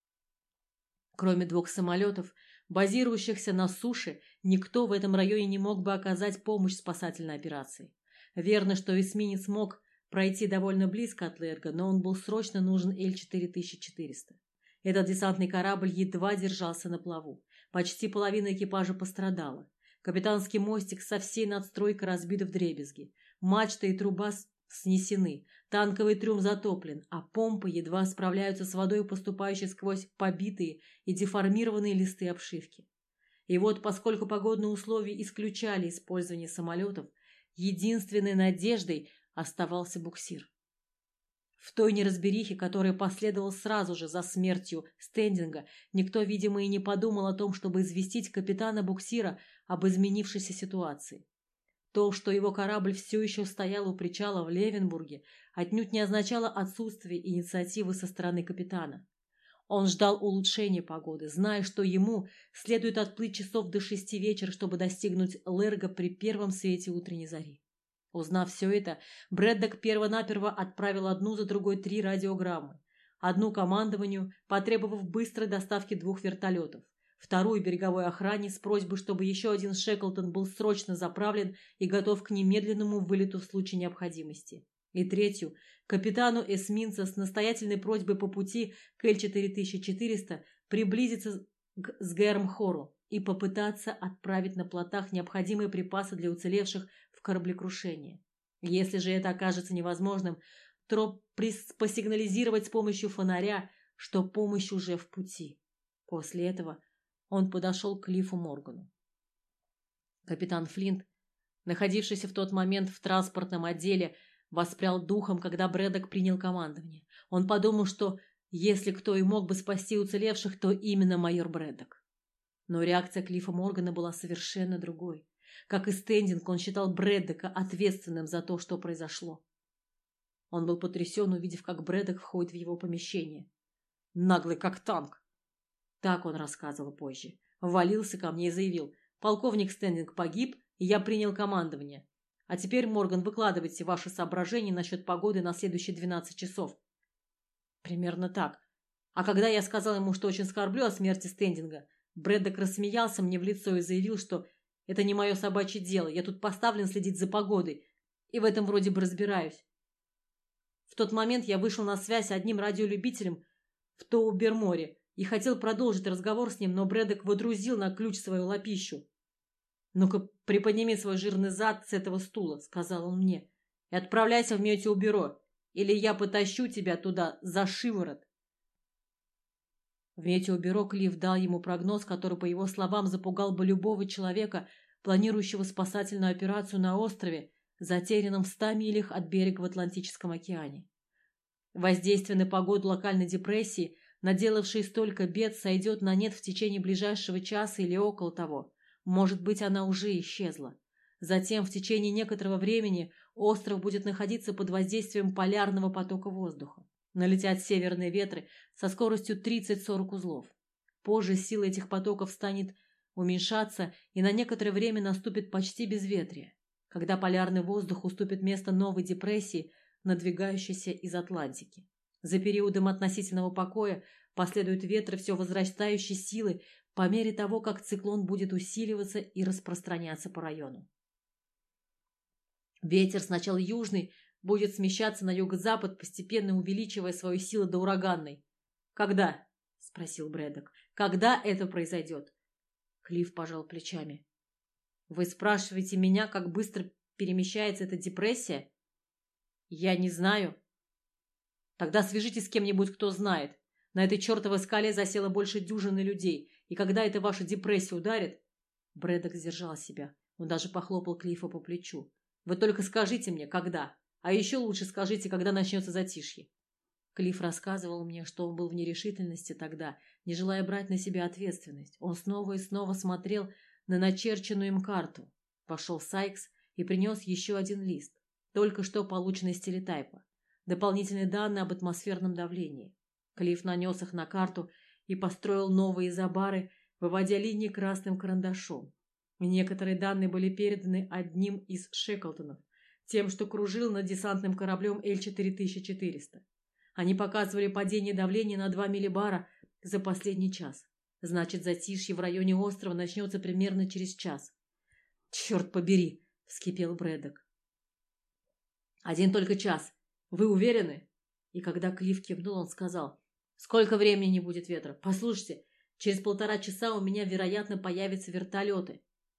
Кроме двух самолетов, базирующихся на суше, никто в этом районе не мог бы оказать помощь спасательной операции. Верно, что эсминец мог пройти довольно близко от Лерго, но он был срочно нужен Эль четыре тысячи четыреста. Этот десантный корабль едва держался на плаву. Почти половина экипажа пострадала. Капитанский мостик со всей надстройкой разбит вдребезги. Мачта и труба снесены, танковый трюм затоплен, а помпы едва справляются с водой, поступающей сквозь побитые и деформированные листы обшивки. И вот, поскольку погодные условия исключали использование самолетов, единственной надеждой оставался буксир. В той неразберихе, которая последовала сразу же за смертью Стендинга, никто, видимо, и не подумал о том, чтобы известить капитана буксира об изменившейся ситуации. То, что его корабль все еще стоял у причала в Левенбурге, отнюдь не означало отсутствие инициативы со стороны капитана. Он ждал улучшения погоды, зная, что ему следует отплыть часов до шести вечера, чтобы достигнуть Лерго при первом свете утренней зари. Узнав все это, Брэддок перво-наперво отправил одну за другой три радиограммы. Одну командованию, потребовав быстрой доставки двух вертолетов. Вторую береговой охране с просьбой, чтобы еще один Шеклтон был срочно заправлен и готов к немедленному вылету в случае необходимости. И третью – капитану эсминца с настоятельной просьбой по пути к Эль четыре тысячи четыреста приблизиться к Сгэрмхору и попытаться отправить на плотах необходимые припасы для уцелевших в кораблекрушении. Если же это окажется невозможным, то посигнализировать с помощью фонаря, что помощь уже в пути. После этого он подошел к Клиффу Моргану. Капитан Флинт, находившийся в тот момент в транспортном отделе, воспрял духом, когда Брэддок принял командование. Он подумал, что если кто и мог бы спасти уцелевших, то именно майор Брэддок. Но реакция Клиффа Моргана была совершенно другой. Как и Стендинг, он считал Брэддока ответственным за то, что произошло. Он был потрясен, увидев, как Брэддок входит в его помещение. «Наглый, как танк!» Так он рассказывал позже. Ввалился ко мне и заявил: «Полковник Стендинг погиб, и я принял командование. А теперь, Морган, выкладывайте ваши соображения насчет погоды на следующие двенадцать часов». Примерно так. А когда я сказал ему, что очень скорблю о смерти Стендинга, Брэддок рассмеялся мне в лицо и заявил, что это не мое собачье дело, я тут поставлен следить за погодой, и в этом вроде бы разбираюсь. В тот момент я вышел на связь с одним радиолюбителем в Тоуберморе и хотел продолжить разговор с ним, но Брэддок водрузил на ключ свою лапищу. «Ну-ка, приподними свой жирный зад с этого стула», — сказал он мне, — «и отправляйся в метеобюро, или я потащу тебя туда за шиворот». В метеобюро Клифф дал ему прогноз, который, по его словам, запугал бы любого человека, планирующего спасательную операцию на острове, затерянном в ста милях от берега в Атлантическом океане. Воздействие на погоду локальной депрессии, наделавшей столько бед, сойдет на нет в течение ближайшего часа или около того. Может быть, она уже исчезла. Затем, в течение некоторого времени, остров будет находиться под воздействием полярного потока воздуха. Налетят северные ветры со скоростью тридцать-сорок узлов. Позже сила этих потоков станет уменьшаться, и на некоторое время наступит почти безветрие, когда полярный воздух уступит место новой депрессии, надвигающейся из Атлантики. За периодом относительного покоя последуют ветры все возрастающей силы по мере того, как циклон будет усиливаться и распространяться по району. Ветер сначала южный будет смещаться на юго-запад, постепенно увеличивая свою силу до ураганной. «Когда?» – спросил Брэддок. «Когда это произойдет?» Клифф пожал плечами. «Вы спрашиваете меня, как быстро перемещается эта депрессия?» «Я не знаю». «Тогда свяжитесь с кем-нибудь, кто знает. На этой чертовой скале засело больше дюжины людей, и когда эта ваша депрессия ударит...» Брэддок сдержал себя. Он даже похлопал Клиффа по плечу. «Вы только скажите мне, когда. А еще лучше скажите, когда начнется затишье». Клифф рассказывал мне, что он был в нерешительности тогда, не желая брать на себя ответственность. Он снова и снова смотрел на начерченную им карту. Пошел Сайкс и принес еще один лист, только что полученный из телетайпа. Дополнительные данные об атмосферном давлении. Клифф нанес их на карту и построил новые изобары, выводя линии красным карандашом. Некоторые данные были переданы одним из Шеклтонов, тем, что кружил над десантным кораблем Л четыре тысячи четыреста. Они показывали падение давления на два миллибара за последний час. Значит, затишье в районе острова начнется примерно через час. «Черт побери!» — вскипел Брэддок. «Один только час. Вы уверены?» И когда Клифф кивнул, он сказал: «Сколько времени не будет ветра? Послушайте, через полтора часа у меня, вероятно, появятся вертолеты.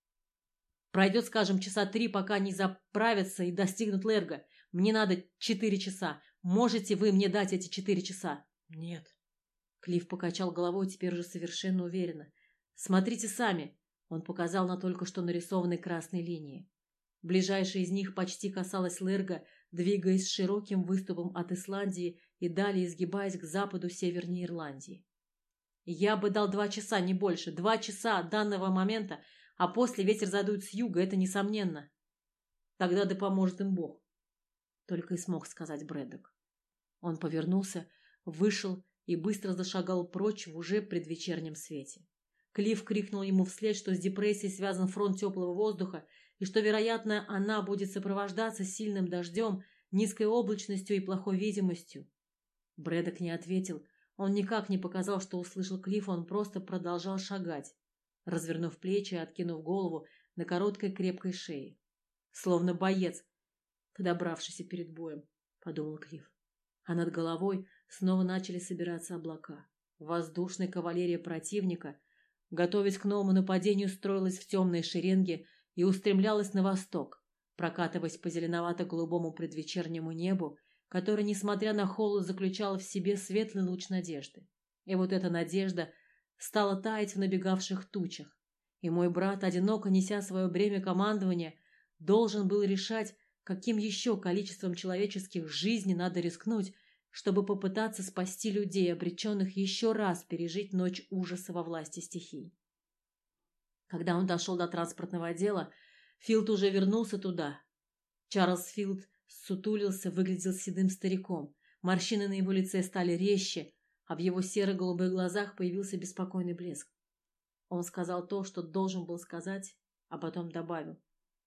Пройдет, скажем, часа три, пока они заправятся и достигнут Лерго. Мне надо четыре часа. Можете вы мне дать эти четыре часа?» «Нет». Клифф покачал головой теперь уже совершенно уверенно. «Смотрите сами». Он показал на только что нарисованной красной линии. Ближайшая из них почти касалась Лерго, двигаясь широким выступом от Исландии и далее изгибаясь к западу севернее Ирландии. «Я бы дал два часа, не больше. Два часа от данного момента, а после ветер задует с юга, это несомненно. Тогда да поможет им Бог», — только и смог сказать Брэддок. Он повернулся, вышел и быстро зашагал прочь в уже предвечернем свете. Клифф крикнул ему вслед, что с депрессией связан фронт теплого воздуха и что, вероятно, она будет сопровождаться сильным дождем, низкой облачностью и плохой видимостью. Брэддок не ответил. Он никак не показал, что услышал Клиффа, он просто продолжал шагать, развернув плечи и откинув голову на короткой крепкой шее. «Словно боец, подобравшийся перед боем», — подумал Клифф. А над головой снова начали собираться облака. Воздушная кавалерия противника, готовясь к новому нападению, строилась в темные шеренги и устремлялась на восток, прокатываясь по зеленовато-голубому предвечернему небу, которое, несмотря на холод, заключало в себе светлый луч надежды. И вот эта надежда стала таять в набегавших тучах, и мой брат, одиноко неся свое бремя командования, должен был решать, каким еще количеством человеческих жизней надо рискнуть, чтобы попытаться спасти людей, обреченных еще раз пережить ночь ужаса во власти стихий. Когда он дошел до транспортного отдела, Филд уже вернулся туда. Чарльз Филд ссутулился, выглядел седым стариком. Морщины на его лице стали резче, а в его серо-голубых глазах появился беспокойный блеск. Он сказал то, что должен был сказать, а потом добавил: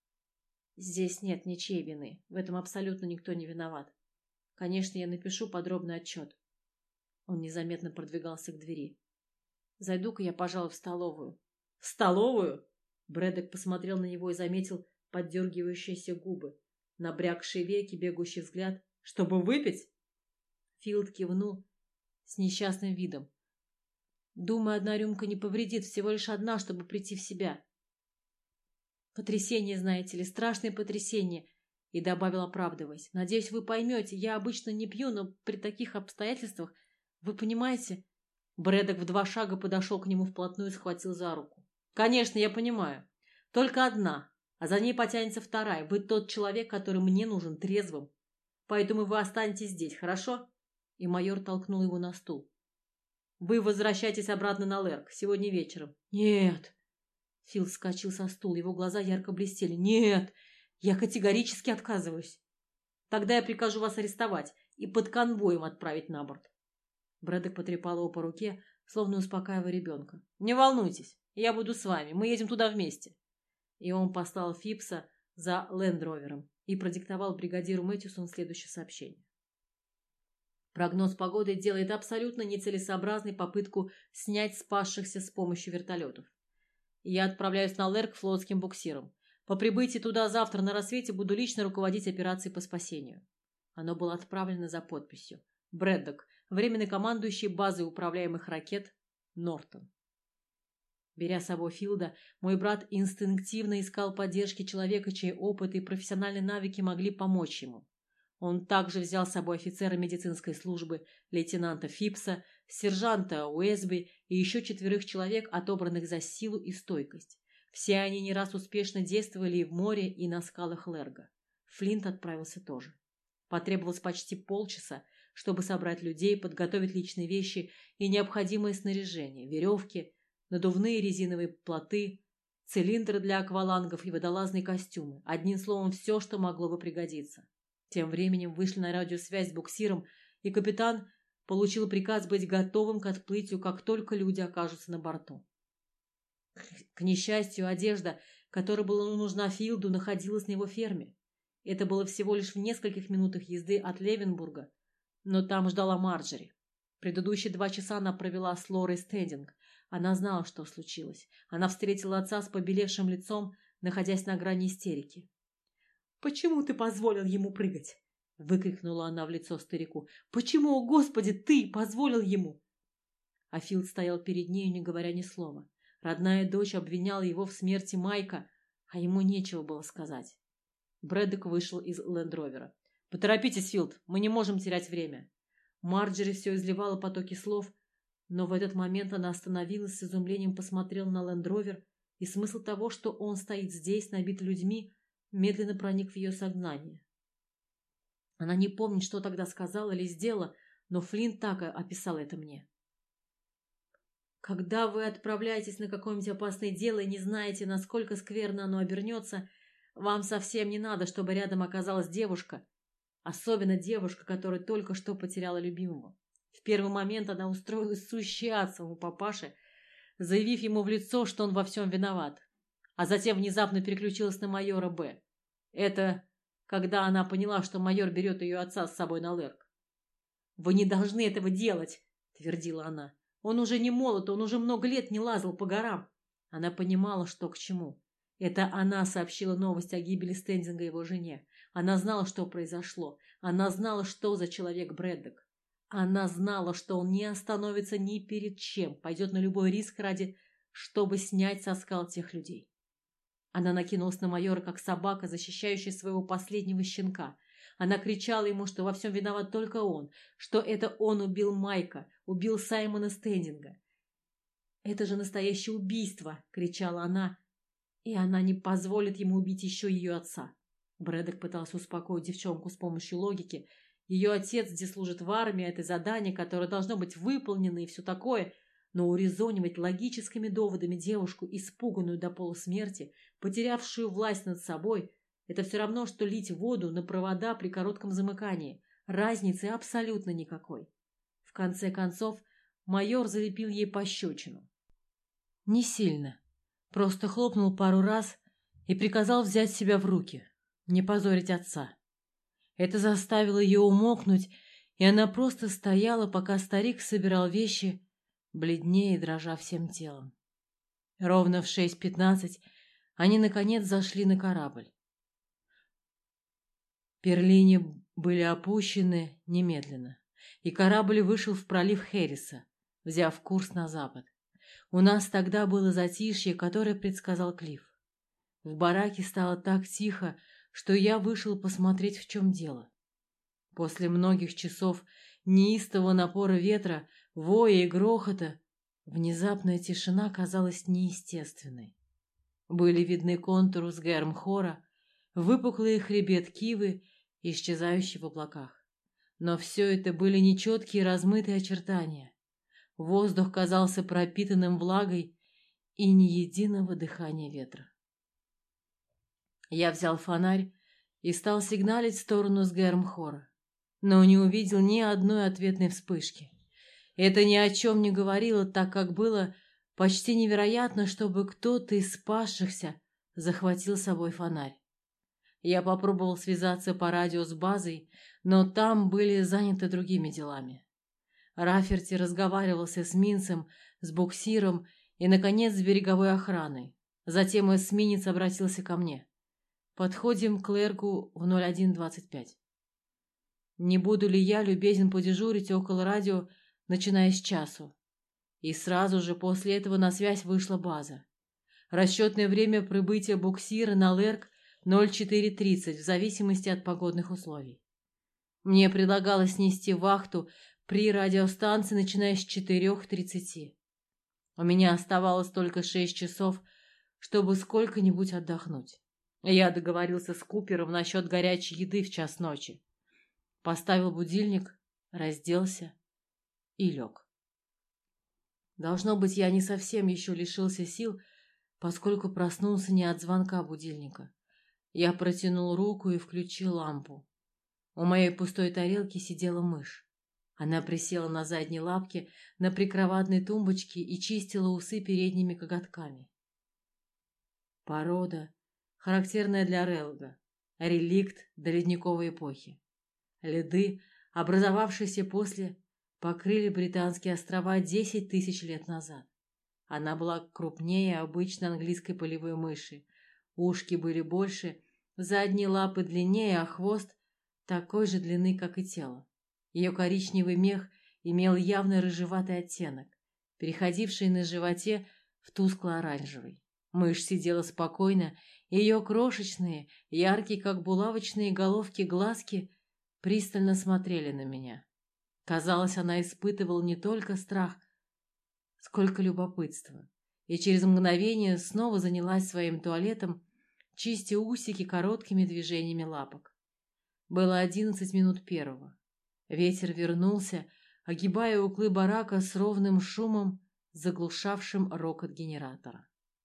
«Здесь нет ничьей вины. В этом абсолютно никто не виноват. Конечно, я напишу подробный отчет». Он незаметно продвигался к двери. «Зайду-ка я, пожалуй, в столовую». «В столовую?» Брэддок посмотрел на него и заметил поддергивающиеся губы, набрякшие веки, бегущий взгляд. «Чтобы выпить?» Филд кивнул с несчастным видом. «Думаю, одна рюмка не повредит, всего лишь одна, чтобы прийти в себя. Потрясение, знаете ли, страшное потрясение». И добавил, оправдываясь: «Надеюсь, вы поймете, я обычно не пью, но при таких обстоятельствах, вы понимаете...» Брэддок в два шага подошел к нему вплотную и схватил за руку. «Конечно, я понимаю. Только одна, а за ней потянется вторая. Вы тот человек, который мне нужен трезвым. Поэтому вы останетесь здесь, хорошо?» И майор толкнул его на стул. «Вы возвращайтесь обратно на Лерг сегодня вечером». «Нет!» Фил вскочил со стула, его глаза ярко блестели. «Нет! Я категорически отказываюсь. Тогда я прикажу вас арестовать и под конвоем отправить на борт. Брэддок потрепал его по руке, словно успокаивая ребенка. «Не волнуйтесь, я буду с вами, мы едем туда вместе». И он послал Фипса за лендровером и продиктовал бригадиру Мэтьюсону следующее сообщение. Прогноз погоды делает абсолютно нецелесообразной попытку снять спасшихся с помощью вертолетов. Я отправляюсь на Лерк флотским буксиром. По прибытии туда завтра на рассвете буду лично руководить операцией по спасению. Оно было отправлено за подписью. Брэддок, временный командующий базой управляемых ракет Нортон. Беря с собой Филда, мой брат инстинктивно искал поддержки человека, чей опыт и профессиональные навыки могли помочь ему. Он также взял с собой офицера медицинской службы, лейтенанта Фипса, сержанта Уэсби и еще четверых человек, отобранных за силу и стойкость. Все они не раз успешно действовали и в море, и на скалах Лерга. Флинт отправился тоже. Потребовалось почти полчаса, чтобы собрать людей, подготовить личные вещи и необходимое снаряжение, веревки, надувные резиновые плоты, цилиндры для аквалангов и водолазные костюмы. Одним словом, все, что могло бы пригодиться. Тем временем вышли на радиосвязь с буксиром, и капитан получил приказ быть готовым к отплытию, как только люди окажутся на борту. К несчастью, одежда, которая была нужна Филду, находилась на его ферме. Это было всего лишь в нескольких минутах езды от Левенбурга, но там ждала Марджери. Предыдущие два часа она провела с Лорой Стендинг. Она знала, что случилось. Она встретила отца с побелевшим лицом, находясь на грани истерики. «Почему ты позволил ему прыгать?» — выкрикнула она в лицо старику. «Почему, Господи, ты позволил ему?» А Филд стоял перед нею, не говоря ни слова. Родная дочь обвиняла его в смерти Майка, а ему нечего было сказать. Брэддок вышел из лендровера. «Поторопитесь, Филд, мы не можем терять время». Марджери все изливала потоки слов, но в этот момент она остановилась, с изумлением посмотрела на лендровер, и смысл того, что он стоит здесь, набит людьми, медленно проник в ее сознание. Она не помнит, что тогда сказала или сделала, но Флинт так описал это мне. Когда вы отправляетесь на какое-нибудь опасное дело и не знаете, насколько скверно оно обернется, вам совсем не надо, чтобы рядом оказалась девушка, особенно девушка, которая только что потеряла любимого. В первый момент она устроилась сущий ад своему папаше, заявив ему в лицо, что он во всем виноват, а затем внезапно переключилась на майора Б. Это когда она поняла, что майор берет ее отца с собой на Лерк. «Вы не должны этого делать», — твердила она. «Он уже не молод, он уже много лет не лазал по горам». Она понимала, что к чему. Это она сообщила новость о гибели Стендинга его жене. Она знала, что произошло. Она знала, что за человек Брэддок. Она знала, что он не остановится ни перед чем, пойдет на любой риск ради, чтобы снять со скал тех людей. Она накинулась на майора, как собака, защищающая своего последнего щенка. Она кричала ему, что во всем виноват только он, что это он убил Майка, убил Саймона Стендинга. «Это же настоящее убийство!» — кричала она, и она не позволит ему убить еще ее отца. Брэддок пытался успокоить девчонку с помощью логики. Ее отец, где служит в армии, это задание, которое должно быть выполнено и все такое, но урезонивать логическими доводами девушку, испуганную до полусмерти, потерявшую власть над собой, это все равно, что лить воду на провода при коротком замыкании. Разницы абсолютно никакой. В конце концов, майор залепил ей пощечину. Не сильно. Просто хлопнул пару раз и приказал взять себя в руки, не позорить отца. Это заставило ее умолкнуть, и она просто стояла, пока старик собирал вещи, бледнее и дрожа всем телом. Ровно в шесть пятнадцать они, наконец, зашли на корабль. Перлини были опущены немедленно, и корабль вышел в пролив Хэрриса, взяв курс на запад. У нас тогда было затишье, которое предсказал Клифф. В бараке стало так тихо, что я вышел посмотреть, в чем дело. После многих часов неистового напора ветра, воя и грохота, внезапная тишина казалась неестественной. Были видны контуры с Гермхора, выпуклый хребет Кивы, исчезающий в облаках. Но все это были нечеткие размытые очертания. Воздух казался пропитанным влагой и ни единого дыхания ветра. Я взял фонарь и стал сигналить в сторону с Гермхора. но не увидел ни одной ответной вспышки. Это ни о чем не говорило, так как было почти невероятно, чтобы кто-то из спасшихся захватил с собой фонарь. Я попробовал связаться по радио с базой, но там были заняты другими делами. Раферти разговаривал с эсминцем, с буксиром и, наконец, с береговой охраной. Затем эсминец обратился ко мне. Подходим к Лэргу в ноль один двадцать пять. Не буду ли я любезен подежурить около радио, начиная с часу? И сразу же после этого на связь вышла база. Расчетное время прибытия буксира на Лэрг ноль четыре тридцать в зависимости от погодных условий. Мне предлагалось нести вахту при радиостанции, начиная с четырех тридцати. У меня оставалось только шесть часов, чтобы сколько-нибудь отдохнуть. Я договорился с Купером насчет горячей еды в час ночи. Поставил будильник, разделся и лег. Должно быть, я не совсем еще лишился сил, поскольку проснулся не от звонка будильника. Я протянул руку и включил лампу. У моей пустой тарелки сидела мышь. Она присела на задние лапки на прикроватной тумбочке и чистила усы передними коготками. Порода, характерная для Релга, реликт до ледниковой эпохи. Леды, образовавшиеся после, покрыли британские острова десять тысяч лет назад. Она была крупнее обычной английской полевой мыши. Ушки были больше, задние лапы длиннее, а хвост такой же длины, как и тело. Ее коричневый мех имел явно рыжеватый оттенок, переходивший на животе в тускло-оранжевый. Мышь сидела спокойно, и ее крошечные, яркие, как булавочные головки, глазки пристально смотрели на меня. Казалось, она испытывала не только страх, сколько любопытства, и через мгновение снова занялась своим туалетом, чистя усики короткими движениями лапок. Было одиннадцать минут первого. Ветер вернулся, огибая углы барака с ровным шумом, заглушавшим рокот генератора.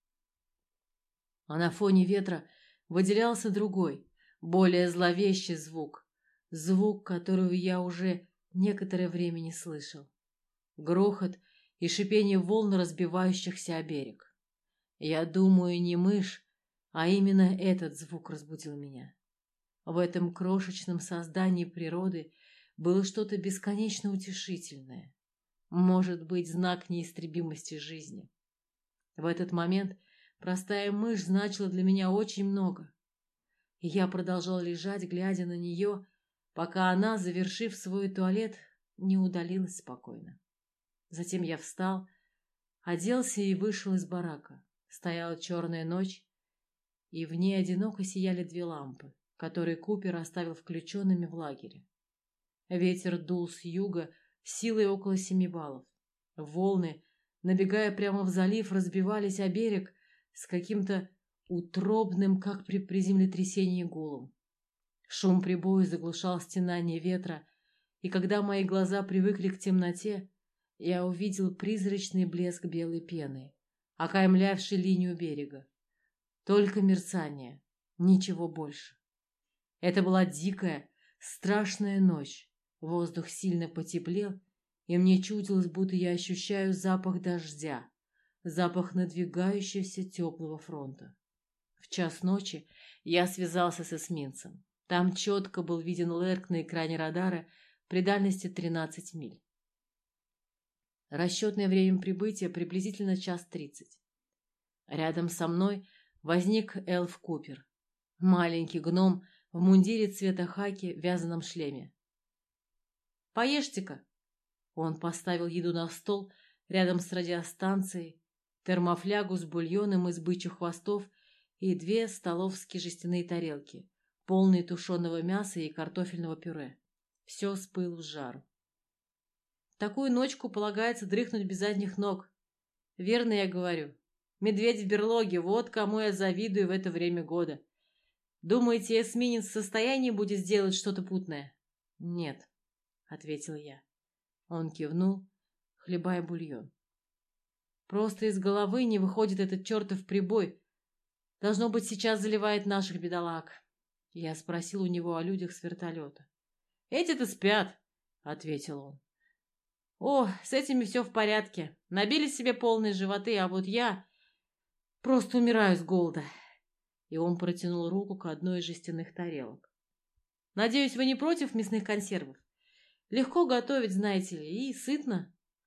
А на фоне ветра выделялся другой, более зловещий звук, звук, которого я уже некоторое время не слышал. Грохот и шипение волн, разбивающихся о берег. Я думаю, не мышь, а именно этот звук разбудил меня. В этом крошечном создании природы было что-то бесконечно утешительное. Может быть, знак неистребимости жизни. В этот момент простая мышь значила для меня очень много. И я продолжал лежать, глядя на нее, пока она, завершив свой туалет, не удалилась спокойно. Затем я встал, оделся и вышел из барака. Стояла черная ночь, и в ней одиноко сияли две лампы, которые Купер оставил включенными в лагере. Ветер дул с юга силой около семи баллов. Волны, набегая прямо в залив, разбивались о берег с каким-то утробным, как при землетрясении, гулом. Шум прибоя заглушал стенание ветра, и когда мои глаза привыкли к темноте, я увидел призрачный блеск белой пены, окаймлявший линию берега. Только мерцание, ничего больше. Это была дикая, страшная ночь. Воздух сильно потеплел, и мне чудилось, будто я ощущаю запах дождя, запах надвигающегося теплого фронта. В час ночи я связался с эсминцем. Там четко был виден Лэрг на экране радара при дальности тринадцать миль. Расчетное время прибытия приблизительно час тридцать. Рядом со мной возник Элф Купер, маленький гном в мундире цвета хаки в вязаном шлеме. «Поешьте-ка!» Он поставил еду на стол рядом с радиостанцией, термофлягу с бульоном из бычьих хвостов и две столовские жестяные тарелки, полные тушеного мяса и картофельного пюре. Все с пылу с жару. Такую ночку полагается дрыхнуть без задних ног. Верно я говорю. Медведь в берлоге, вот кому я завидую в это время года. Думаете, эсминец в состоянии будет сделать что-то путное? Нет, ответил я. Он кивнул, хлебая бульон. Просто из головы не выходит этот чертов прибой. Должно быть, сейчас заливает наших бедолаг. Я спросил у него о людях с вертолета. «Эти-то спят», — ответил он. «О, с этими все в порядке. Набили себе полные животы, а вот я просто умираю с голода». И он протянул руку к одной из жестяных тарелок. «Надеюсь, вы не против мясных консервов? Легко готовить, знаете ли, и сытно».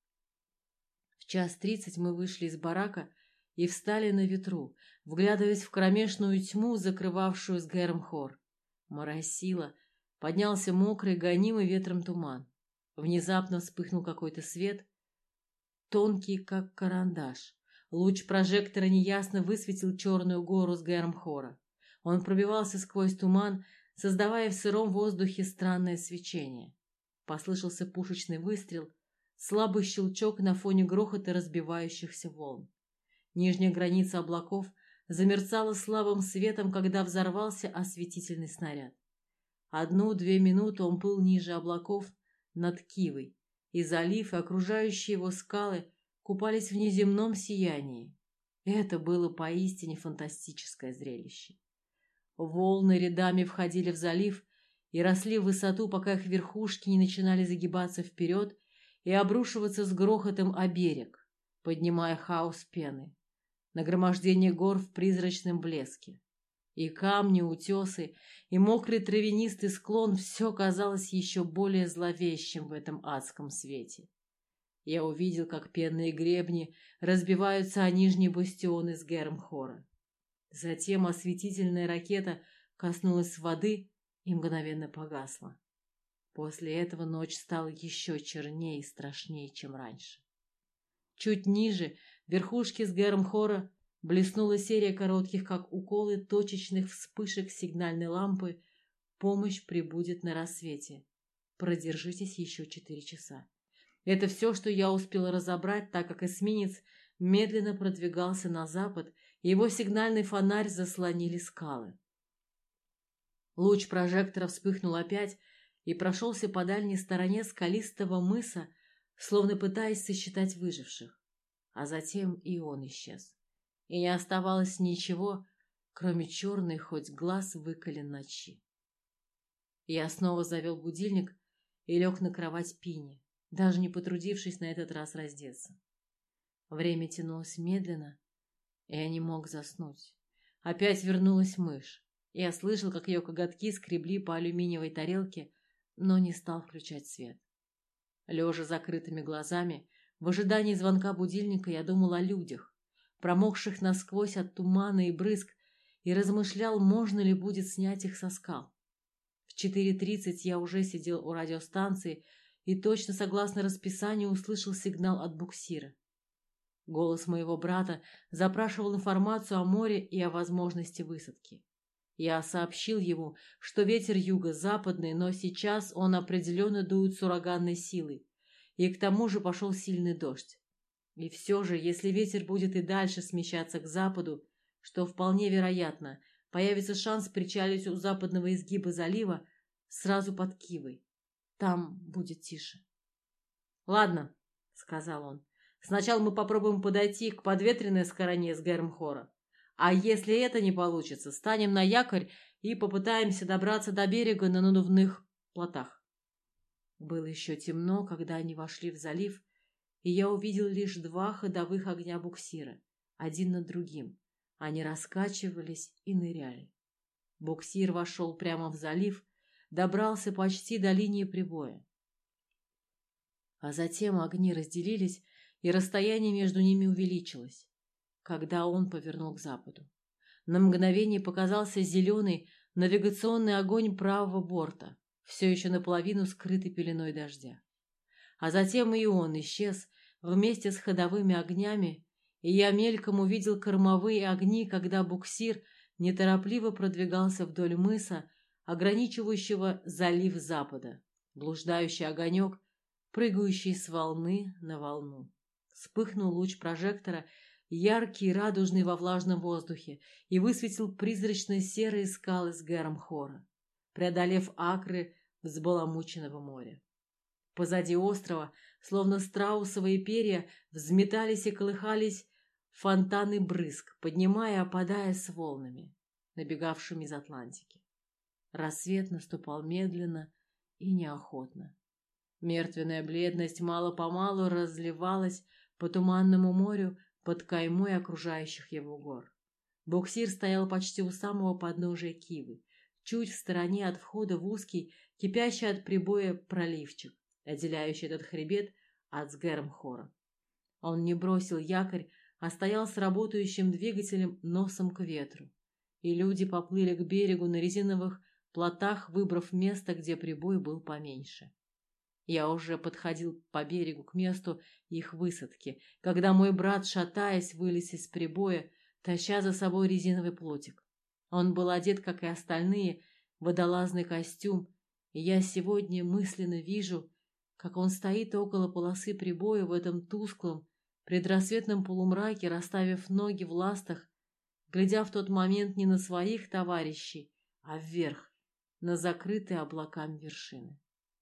В час тридцать мы вышли из барака и встали на ветру, вглядываясь в кромешную тьму, закрывавшую Сгермхор. Моросило, поднялся мокрый, гонимый ветром туман. Внезапно вспыхнул какой-то свет, тонкий, как карандаш. Луч прожектора неясно высветил черную гору Сгермхора. Он пробивался сквозь туман, создавая в сыром воздухе странное свечение. Послышался пушечный выстрел, слабый щелчок на фоне грохота разбивающихся волн. Нижняя граница облаков замерцала слабым светом, когда взорвался осветительный снаряд. Одну-две минуты он плыл ниже облаков над Кивой, и залив и окружающие его скалы купались в неземном сиянии. Это было поистине фантастическое зрелище. Волны рядами входили в залив и росли в высоту, пока их верхушки не начинали загибаться вперед и обрушиваться с грохотом о берег, поднимая хаос пены, нагромождение гор в призрачном блеске. И камни, утесы, и мокрый травянистый склон — все казалось еще более зловещим в этом адском свете. Я увидел, как пенные гребни разбиваются о нижние бастионы Сгермхора. Затем осветительная ракета коснулась воды и мгновенно погасла. После этого ночь стала еще чернее и страшнее, чем раньше. Чуть ниже, в верхушке Сгермхора, блеснула серия коротких, как уколы, точечных вспышек сигнальной лампы. Помощь прибудет на рассвете. Продержитесь еще четыре часа. Это все, что я успел разобрать, так как эсминец медленно продвигался на запад, и его сигнальный фонарь заслонили скалы. Луч прожектора вспыхнул опять и прошелся по дальней стороне скалистого мыса, словно пытаясь сосчитать выживших. А затем и он исчез. И не оставалось ничего, кроме черной хоть глаз выколен ночи. Я снова завел будильник и лег на кровать Пини, даже не потрудившись на этот раз раздеться. Время тянулось медленно, и я не мог заснуть. Опять вернулась мышь. Я слышал, как ее коготки скребли по алюминиевой тарелке, но не стал включать свет. Лежа закрытыми глазами, в ожидании звонка будильника, я думал о людях, промокших насквозь от тумана и брызг, и размышлял, можно ли будет снять их со скал. В четыре тридцать я уже сидел у радиостанции и точно согласно расписанию услышал сигнал от буксира. Голос моего брата запрашивал информацию о море и о возможности высадки. Я сообщил ему, что ветер юго-западный, но сейчас он определенно дует с ураганной силой, и к тому же пошел сильный дождь. И все же, если ветер будет и дальше смещаться к западу, что вполне вероятно, появится шанс причалить у западного изгиба залива сразу под Кивой. Там будет тише. «Ладно», — сказал он, — «сначала мы попробуем подойти к подветренной стороне Сгермхора. А если это не получится, станем на якорь и попытаемся добраться до берега на надувных плотах». Было еще темно, когда они вошли в залив, и я увидел лишь два ходовых огня буксира, один над другим. Они раскачивались и ныряли. Буксир вошел прямо в залив, добрался почти до линии прибоя. А затем огни разделились, и расстояние между ними увеличилось, когда он повернул к западу. На мгновение показался зеленый навигационный огонь правого борта, все еще наполовину скрытый пеленой дождя. А затем и он исчез вместе с ходовыми огнями, и я мельком увидел кормовые огни, когда буксир неторопливо продвигался вдоль мыса, ограничивающего залив запада, блуждающий огонек, прыгающий с волны на волну. Вспыхнул луч прожектора, яркий и радужный во влажном воздухе, и высветил призрачно серые скалы Сгермхора, преодолев акры взбаламученного моря. Позади острова, словно страусовые перья, взметались и колыхались фонтаны брызг, поднимая и опадая с волнами, набегавшими из Атлантики. Рассвет наступал медленно и неохотно. Мертвенная бледность мало-помалу разливалась по туманному морю под каймой окружающих его гор. Буксир стоял почти у самого подножия Кивы, чуть в стороне от входа в узкий, кипящий от прибоя проливчик, отделяющий этот хребет от Сгермхора. Он не бросил якорь, а стоял с работающим двигателем носом к ветру, и люди поплыли к берегу на резиновых плотах, выбрав место, где прибой был поменьше. Я уже подходил по берегу к месту их высадки, когда мой брат, шатаясь, вылез из прибоя, таща за собой резиновый плотик. Он был одет, как и остальные, в водолазный костюм, и я сегодня мысленно вижу, как он стоит около полосы прибоя в этом тусклом, предрассветном полумраке, расставив ноги в ластах, глядя в тот момент не на своих товарищей, а вверх, на закрытые облаками вершины.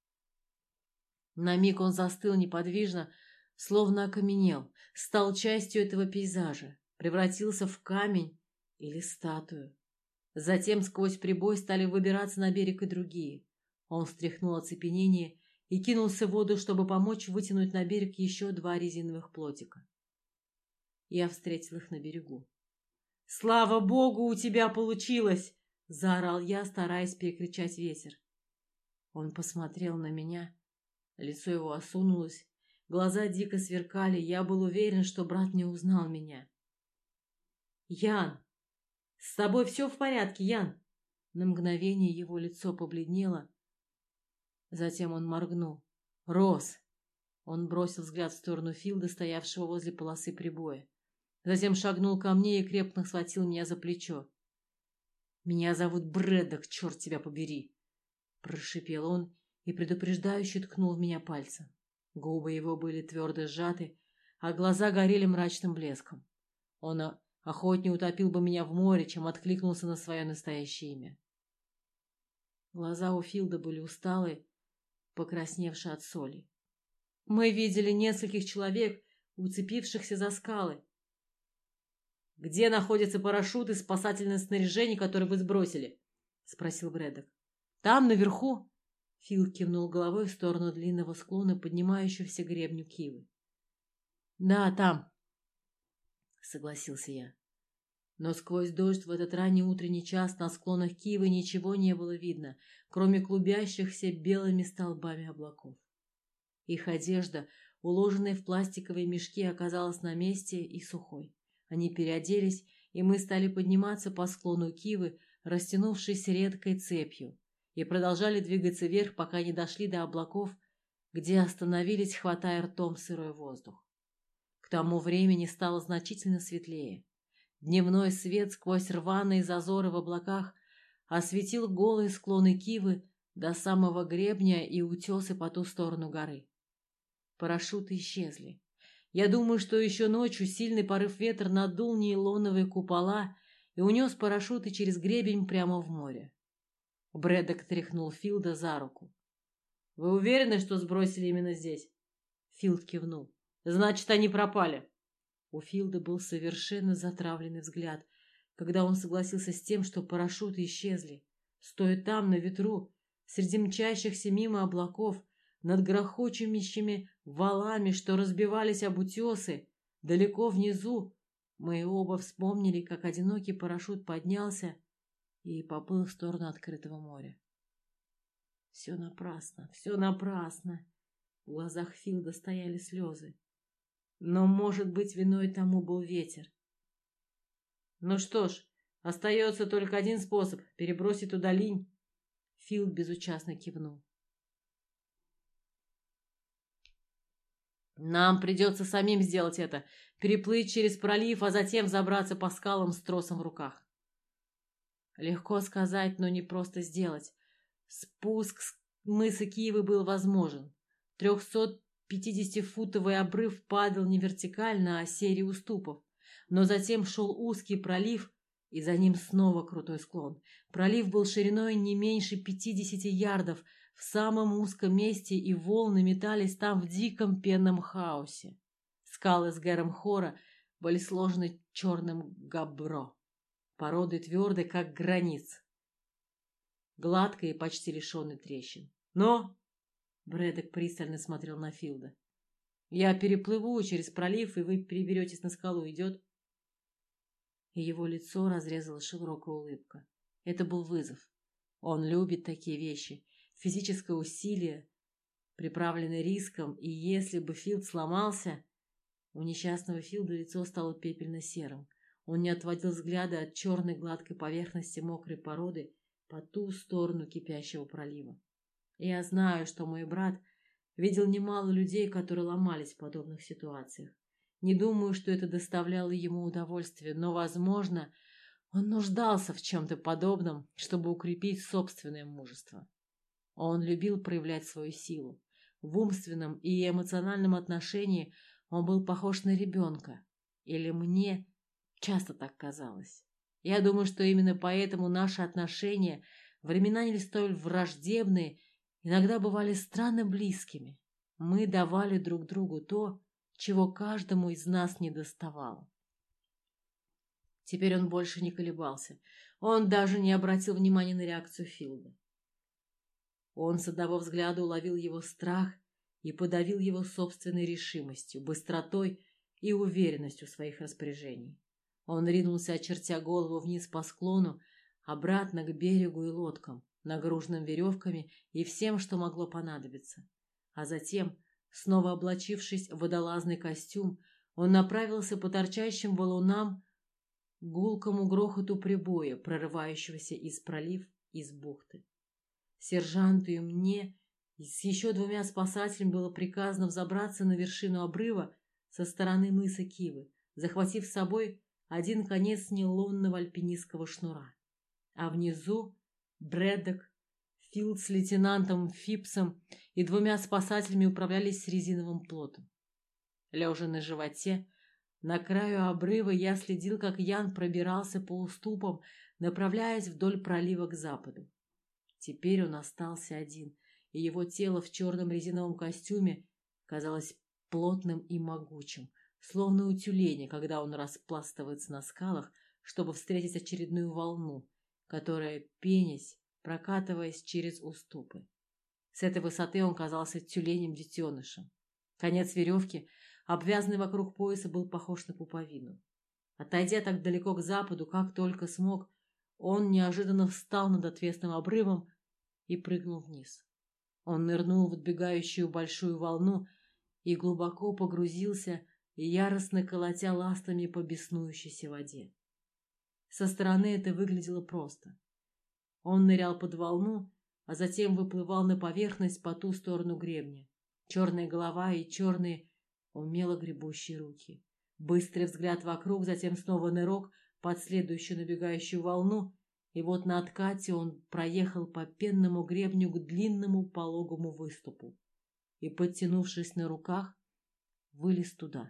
На миг он застыл неподвижно, словно окаменел, стал частью этого пейзажа, превратился в камень или статую. Затем сквозь прибой стали выбираться на берег и другие. Он встряхнул оцепенение и кинулся в воду, чтобы помочь вытянуть на берег еще два резиновых плотика. Я встретил их на берегу. «Слава Богу, у тебя получилось!» — заорал я, стараясь перекричать ветер. Он посмотрел на меня. Лицо его осунулось, глаза дико сверкали, я был уверен, что брат не узнал меня. «Ян! С тобой все в порядке, Ян?» На мгновение его лицо побледнело. Затем он моргнул. «Рос!» Он бросил взгляд в сторону Филда, стоявшего возле полосы прибоя. Затем шагнул ко мне и крепко схватил меня за плечо. «Меня зовут Брэддок, черт тебя побери!» Прошипел он и предупреждающе ткнул в меня пальцем. Губы его были твердо сжаты, а глаза горели мрачным блеском. Он охотнее утопил бы меня в море, чем откликнулся на свое настоящее имя. Глаза у Филда были усталые, покрасневшие от соли. Мы видели нескольких человек, уцепившихся за скалы. «Где находятся парашюты и спасательное снаряжение, которое вы сбросили?» — спросил Брэддок. «Там, наверху». Фил кивнул головой в сторону длинного склона, поднимающегося к гребню Кивы. «Да, там», — согласился я. Но сквозь дождь в этот ранний утренний час на склонах Кивы ничего не было видно, кроме клубящихся белыми столбами облаков. Их одежда, уложенная в пластиковые мешки, оказалась на месте и сухой. Они переоделись, и мы стали подниматься по склону Кивы, растянувшейся редкой цепью, и продолжали двигаться вверх, пока не дошли до облаков, где остановились, хватая ртом сырой воздух. К тому времени стало значительно светлее. Дневной свет сквозь рваные зазоры в облаках осветил голые склоны Кивы до самого гребня и утесы по ту сторону горы. Парашюты исчезли. Я думаю, что еще ночью сильный порыв ветра надул нейлоновые купола и унес парашюты через гребень прямо в море. Брэддок тряхнул Филда за руку. «Вы уверены, что сбросили именно здесь?» Филд кивнул. «Значит, они пропали». У Филда был совершенно затравленный взгляд, когда он согласился с тем, что парашюты исчезли. Стоя там, на ветру, среди мчащихся мимо облаков, над грохочущими валами, что разбивались об утесы, далеко внизу, мы оба вспомнили, как одинокий парашют поднялся и поплыл в сторону открытого моря. Все напрасно, все напрасно. В глазах Филда стояли слезы. Но, может быть, виной тому был ветер. Ну что ж, остается только один способ — перебросить туда линь. Филд безучастно кивнул. Нам придется самим сделать это, переплыть через пролив, а затем забраться по скалам с тросом в руках. Легко сказать, но не просто сделать. Спуск с мыса Кивы был возможен. Трехсотпятидесятифутовый обрыв падал не вертикально, а серией уступов. Но затем шел узкий пролив, и за ним снова крутой склон. Пролив был шириной не меньше пятидесяти ярдов, в самом узком месте, и волны метались там в диком пенном хаосе. Скалы с Сгермхора были сложены черным габбро, породой твердой, как гранит, гладкой и почти лишенной трещин. Но... Брэддок пристально смотрел на Филда. «Я переплыву через пролив, и вы переберетесь на скалу. Идет?» И его лицо разрезала широкая улыбка. Это был вызов. Он любит такие вещи. Физическое усилие, приправленное риском, и если бы Филд сломался... У несчастного Филда лицо стало пепельно-серым. Он не отводил взгляда от черной гладкой поверхности мокрой породы по ту сторону кипящего пролива. Я знаю, что мой брат видел немало людей, которые ломались в подобных ситуациях. Не думаю, что это доставляло ему удовольствие, но, возможно, он нуждался в чем-то подобном, чтобы укрепить собственное мужество. Он любил проявлять свою силу. В умственном и эмоциональном отношении он был похож на ребенка. Или мне часто так казалось. Я думаю, что именно поэтому наши отношения временами столь враждебные, иногда бывали странно близкими. Мы давали друг другу то, чего каждому из нас недоставало. Теперь он больше не колебался. Он даже не обратил внимания на реакцию Филда. Он с одного взгляда уловил его страх и подавил его собственной решимостью, быстротой и уверенностью в своих распоряжений. Он ринулся, очертя голову вниз по склону, обратно к берегу и лодкам, нагруженным веревками и всем, что могло понадобиться. А затем, снова облачившись в водолазный костюм, он направился по торчащим валунам к гулкому грохоту прибоя, прорывающегося из пролив, из бухты. Сержанту и мне с еще двумя спасателями было приказано взобраться на вершину обрыва со стороны мыса Кивы, захватив с собой один конец нейлонного альпинистского шнура. А внизу Брэддок, Филд с лейтенантом Фипсом и двумя спасателями управлялись резиновым плотом. Лежа на животе, на краю обрыва я следил, как Ян пробирался по уступам, направляясь вдоль пролива к западу. Теперь он остался один, и его тело в черном резиновом костюме казалось плотным и могучим, словно у тюленя, когда он распластывается на скалах, чтобы встретить очередную волну, которая, пенясь, прокатываясь через уступы. С этой высоты он казался тюленем-детенышем. Конец веревки, обвязанный вокруг пояса, был похож на пуповину. Отойдя так далеко к западу, как только смог, он неожиданно встал над отвесным обрывом и прыгнул вниз. Он нырнул в отбегающую большую волну и глубоко погрузился, яростно колотя ластами по беснующейся воде. Со стороны это выглядело просто. Он нырял под волну, а затем выплывал на поверхность по ту сторону гребня. Черная голова и черные, умело гребущие руки. Быстрый взгляд вокруг, затем снова нырок под следующую набегающую волну, и вот на откате он проехал по пенному гребню к длинному пологому выступу и, подтянувшись на руках, вылез туда.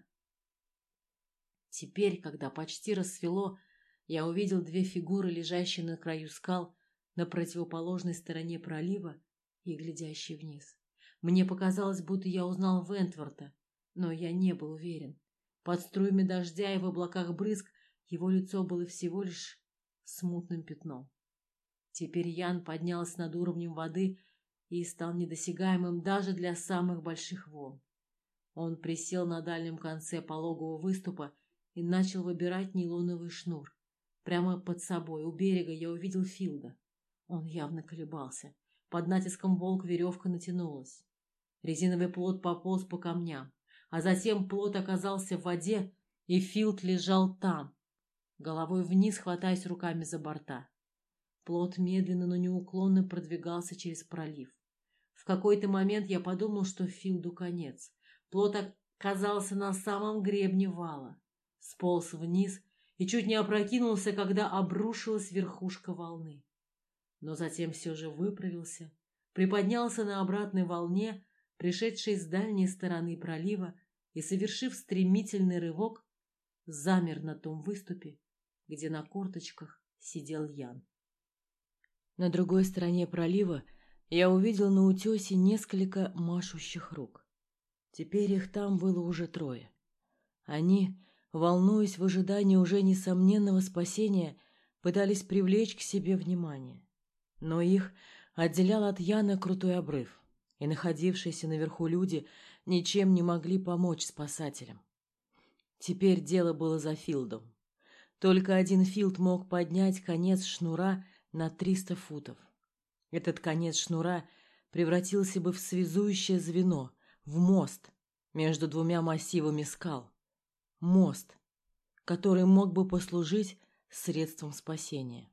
Теперь, когда почти рассвело, я увидел две фигуры, лежащие на краю скал на противоположной стороне пролива и глядящие вниз. Мне показалось, будто я узнал Вентворта, но я не был уверен. Под струями дождя и в облаках брызг его лицо было всего лишь смутным пятном. Теперь Ян поднялся над уровнем воды и стал недосягаемым даже для самых больших волн. Он присел на дальнем конце пологого выступа и начал выбирать нейлоновый шнур. Прямо под собой, у берега, я увидел Филда. Он явно колебался. Под натиском волк веревка натянулась. Резиновый плот пополз по камням, а затем плот оказался в воде, и Филд лежал там, головой вниз, хватаясь руками за борта. Плот медленно, но неуклонно продвигался через пролив. В какой-то момент я подумал, что Филду конец. Плот оказался на самом гребне вала, сполз вниз и чуть не опрокинулся, когда обрушилась верхушка волны. Но затем все же выправился, приподнялся на обратной волне, пришедшей с дальней стороны пролива, и, совершив стремительный рывок, замер на том выступе, где на корточках сидел Ян. На другой стороне пролива я увидел на утесе несколько машущих рук. Теперь их там было уже трое. Они, волнуясь в ожидании уже несомненного спасения, пытались привлечь к себе внимание. Но их отделял от Яна крутой обрыв, и находившиеся наверху люди ничем не могли помочь спасателям. Теперь дело было за Филдом. Только один Филд мог поднять конец шнура на триста футов. Этот конец шнура превратился бы в связующее звено, в мост между двумя массивами скал. Мост, который мог бы послужить средством спасения.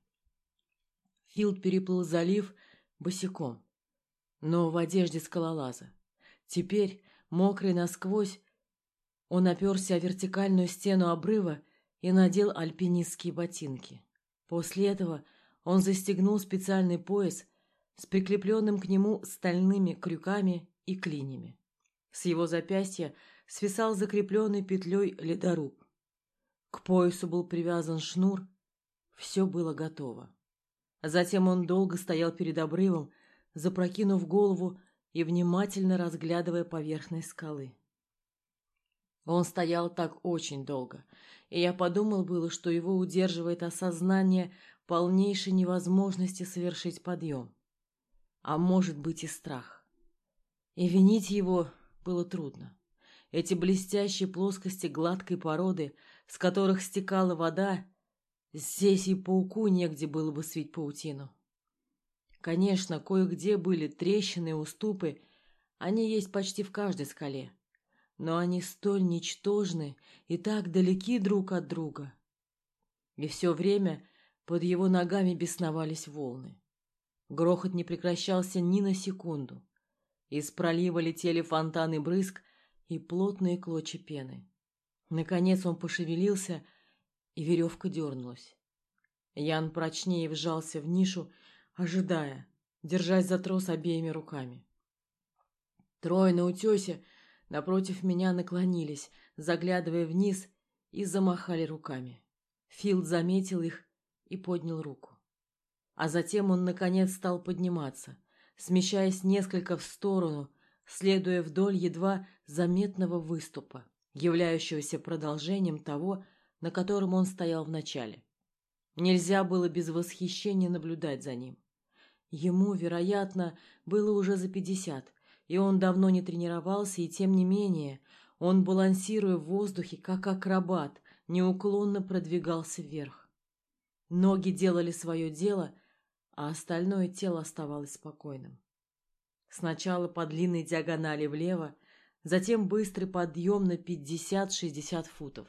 Филд переплыл залив босиком, но в одежде скалолаза. Теперь, мокрый насквозь, он оперся о вертикальную стену обрыва и надел альпинистские ботинки. После этого он застегнул специальный пояс с прикрепленным к нему стальными крюками и клинями. С его запястья свисал закрепленный петлей ледоруб. К поясу был привязан шнур. Все было готово. Затем он долго стоял перед обрывом, запрокинув голову и внимательно разглядывая поверхность скалы. Он стоял так очень долго, и я подумал было, что его удерживает осознание полнейшей невозможности совершить подъем. А может быть и страх. И винить его было трудно. Эти блестящие плоскости гладкой породы, с которых стекала вода, здесь и пауку негде было бы свить паутину. Конечно, кое-где были трещины и уступы, они есть почти в каждой скале, но они столь ничтожны и так далеки друг от друга. И все время под его ногами бесновались волны. Грохот не прекращался ни на секунду. Из пролива летели фонтаны брызг и плотные клочья пены. Наконец он пошевелился, и веревка дернулась. Ян прочнее вжался в нишу, ожидая, держась за трос обеими руками. Трое на утесе напротив меня наклонились, заглядывая вниз, и замахали руками. Филд заметил их и поднял руку. А затем он, наконец, стал подниматься, смещаясь несколько в сторону, следуя вдоль едва заметного выступа, являющегося продолжением того, на котором он стоял вначале. Нельзя было без восхищения наблюдать за ним. Ему, вероятно, было уже за пятьдесят, и он давно не тренировался, и тем не менее он, балансируя в воздухе, как акробат, неуклонно продвигался вверх. Ноги делали свое дело, а остальное тело оставалось спокойным. Сначала по длинной диагонали влево, затем быстрый подъем на пятьдесят-шестьдесят футов.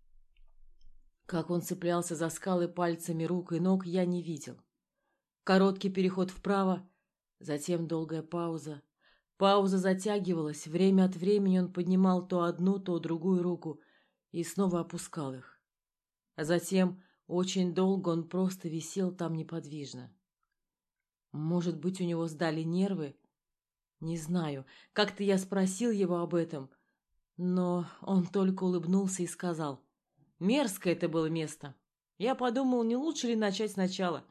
Как он цеплялся за скалы пальцами рук и ног, я не видел. Короткий переход вправо, затем долгая пауза. Пауза затягивалась, время от времени он поднимал то одну, то другую руку и снова опускал их. А затем очень долго он просто висел там неподвижно. Может быть, у него сдали нервы? Не знаю. Как-то я спросил его об этом, но он только улыбнулся и сказал: «Мерзкое это было место. Я подумал, не лучше ли начать сначала?»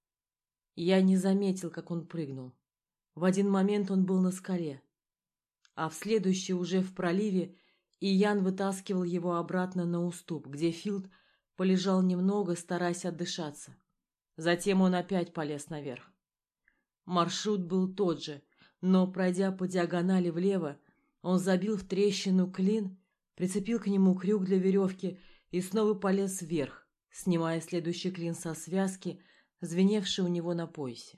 Я не заметил, как он прыгнул. В один момент он был на скале, а в следующий уже в проливе, и Ян вытаскивал его обратно на уступ, где Филд полежал немного, стараясь отдышаться. Затем он опять полез наверх. Маршрут был тот же, но, пройдя по диагонали влево, он забил в трещину клин, прицепил к нему крюк для веревки и снова полез вверх, снимая следующий клин со связки, звеневшей у него на поясе.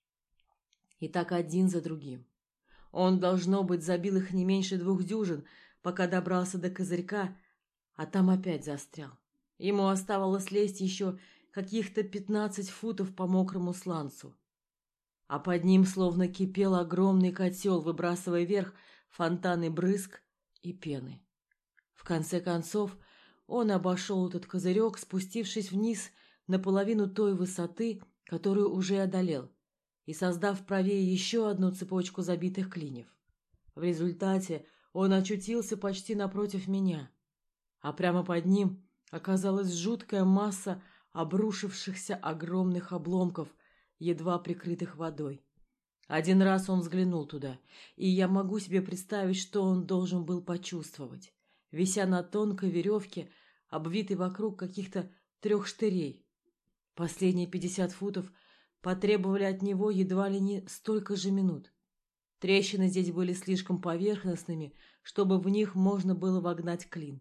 И так один за другим. Он, должно быть, забил их не меньше двух дюжин, пока добрался до козырька, а там опять застрял. Ему оставалось лезть еще каких-то пятнадцать футов по мокрому сланцу. А под ним словно кипел огромный котел, выбрасывая вверх фонтаны брызг и пены. В конце концов, он обошел этот козырек, спустившись вниз наполовину той высоты, которую уже одолел, и создав правее еще одну цепочку забитых клиньев. В результате он очутился почти напротив меня, а прямо под ним оказалась жуткая масса обрушившихся огромных обломков, едва прикрытых водой. Один раз он взглянул туда, и я могу себе представить, что он должен был почувствовать, вися на тонкой веревке, обвитой вокруг каких-то трех штырей. Последние пятьдесят футов потребовали от него едва ли не столько же минут. Трещины здесь были слишком поверхностными, чтобы в них можно было вогнать клин.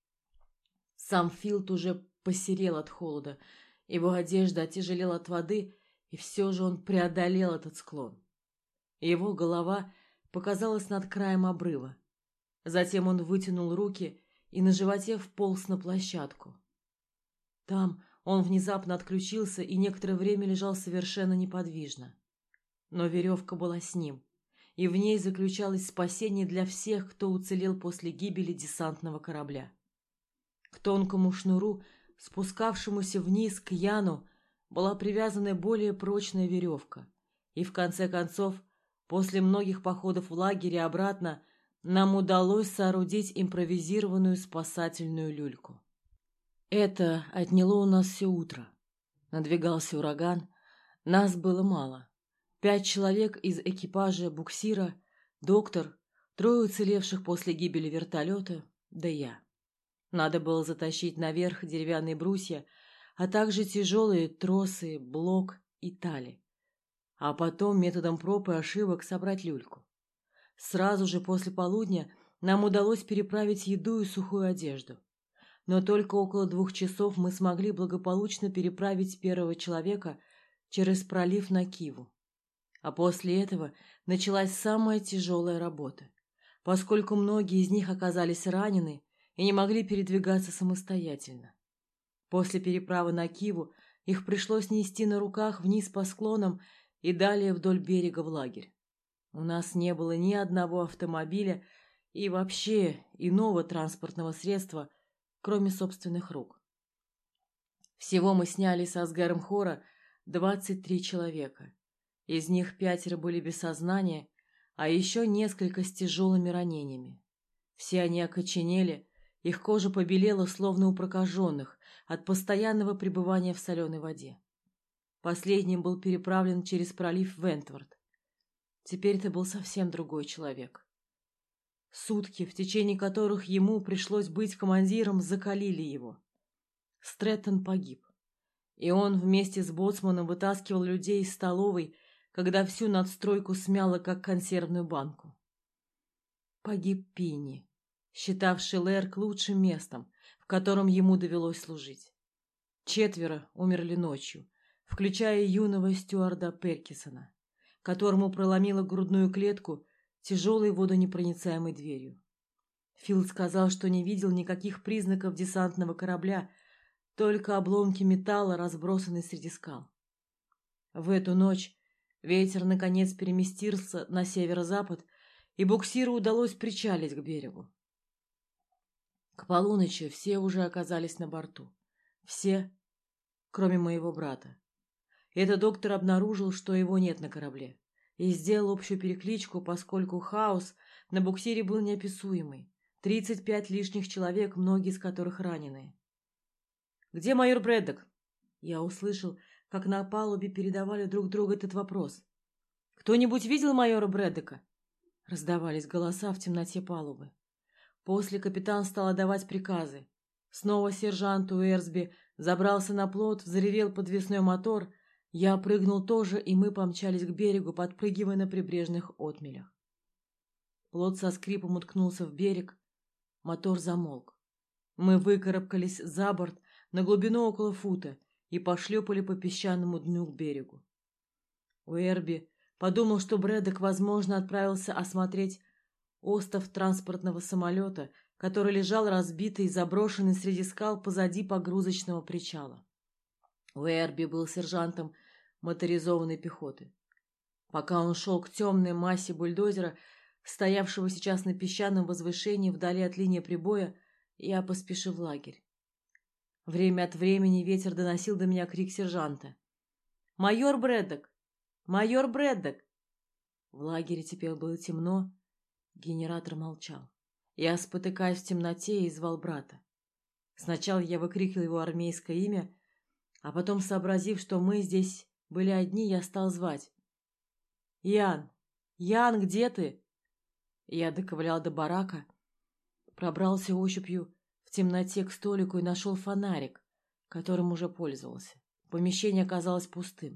Сам Филд уже посерел от холода, его одежда отяжелела от воды, и все же он преодолел этот склон. Его голова показалась над краем обрыва. Затем он вытянул руки и на животе вполз на площадку. Там он внезапно отключился и некоторое время лежал совершенно неподвижно. Но веревка была с ним, и в ней заключалось спасение для всех, кто уцелел после гибели десантного корабля. К тонкому шнуру, спускавшемуся вниз к Яну, была привязана более прочная веревка, и в конце концов, после многих походов в лагерь и обратно, нам удалось соорудить импровизированную спасательную люльку. Это отняло у нас все утро. Надвигался ураган, нас было мало. Пять человек из экипажа буксира, доктор, трое уцелевших после гибели вертолета, да я. Надо было затащить наверх деревянные брусья, а также тяжелые тросы, блок и тали. А потом методом проб и ошибок собрать люльку. Сразу же после полудня нам удалось переправить еду и сухую одежду. Но только около двух часов мы смогли благополучно переправить первого человека через пролив на Киву. А после этого началась самая тяжелая работа, поскольку многие из них оказались ранены и не могли передвигаться самостоятельно. После переправы на Киву их пришлось нести на руках вниз по склонам и далее вдоль берега в лагерь. У нас не было ни одного автомобиля и вообще иного транспортного средства, кроме собственных рук. Всего мы сняли с Асгаром Хора двадцать три человека. Из них пятеро были без сознания, а еще несколько с тяжелыми ранениями. Все они окоченели, их кожа побелела, словно у прокаженных, от постоянного пребывания в соленой воде. Последним был переправлен через пролив Вентворд. Теперь это был совсем другой человек. Сутки, в течение которых ему пришлось быть командиром, закалили его. Стрэттон погиб, и он вместе с боцманом вытаскивал людей из столовой, когда всю надстройку смяло, как консервную банку. Погиб Пинни, считавший Лэрк лучшим местом, в котором ему довелось служить. Четверо умерли ночью, включая юного стюарда Перкисона, которому проломило грудную клетку тяжелой водонепроницаемой дверью. Филд сказал, что не видел никаких признаков десантного корабля, только обломки металла, разбросанные среди скал. В эту ночь ветер наконец переместился на северо-запад, и буксиру удалось причалить к берегу. К полуночи все уже оказались на борту. Все, кроме моего брата. Этот доктор обнаружил, что его нет на корабле, и сделал общую перекличку, поскольку хаос на буксире был неописуемый. Тридцать пять лишних человек, многие из которых раненые. «Где майор Брэддок?» Я услышал, как на палубе передавали друг другу этот вопрос. «Кто-нибудь видел майора Брэддока?» Раздавались голоса в темноте палубы. После капитан стал отдавать приказы. Снова сержант Уэрсби забрался на плот, взревел подвесной мотор. Я прыгнул тоже, и мы помчались к берегу, подпрыгивая на прибрежных отмелях. Плот со скрипом уткнулся в берег. Мотор замолк. Мы выкарабкались за борт на глубину около фута и пошлепали по песчаному дну к берегу. Уэрби подумал, что Брэддок, возможно, отправился осмотреть остов транспортного самолета, который лежал разбитый и заброшенный среди скал позади погрузочного причала. Уэрби был сержантом моторизованной пехоты. Пока он шел к темной массе бульдозера, стоявшего сейчас на песчаном возвышении вдали от линии прибоя, я поспешил в лагерь. Время от времени ветер доносил до меня крик сержанта. «Майор Брэддок! Майор Брэддок!» В лагере теперь было темно. Генератор молчал. Я, спотыкаясь в темноте, и звал брата. Сначала я выкрикивал его армейское имя, а потом, сообразив, что мы здесь были одни, я стал звать. «Ян! Ян, где ты?» Я доковылял до барака, пробрался ощупью в темноте к столику и нашел фонарик, которым уже пользовался. Помещение оказалось пустым.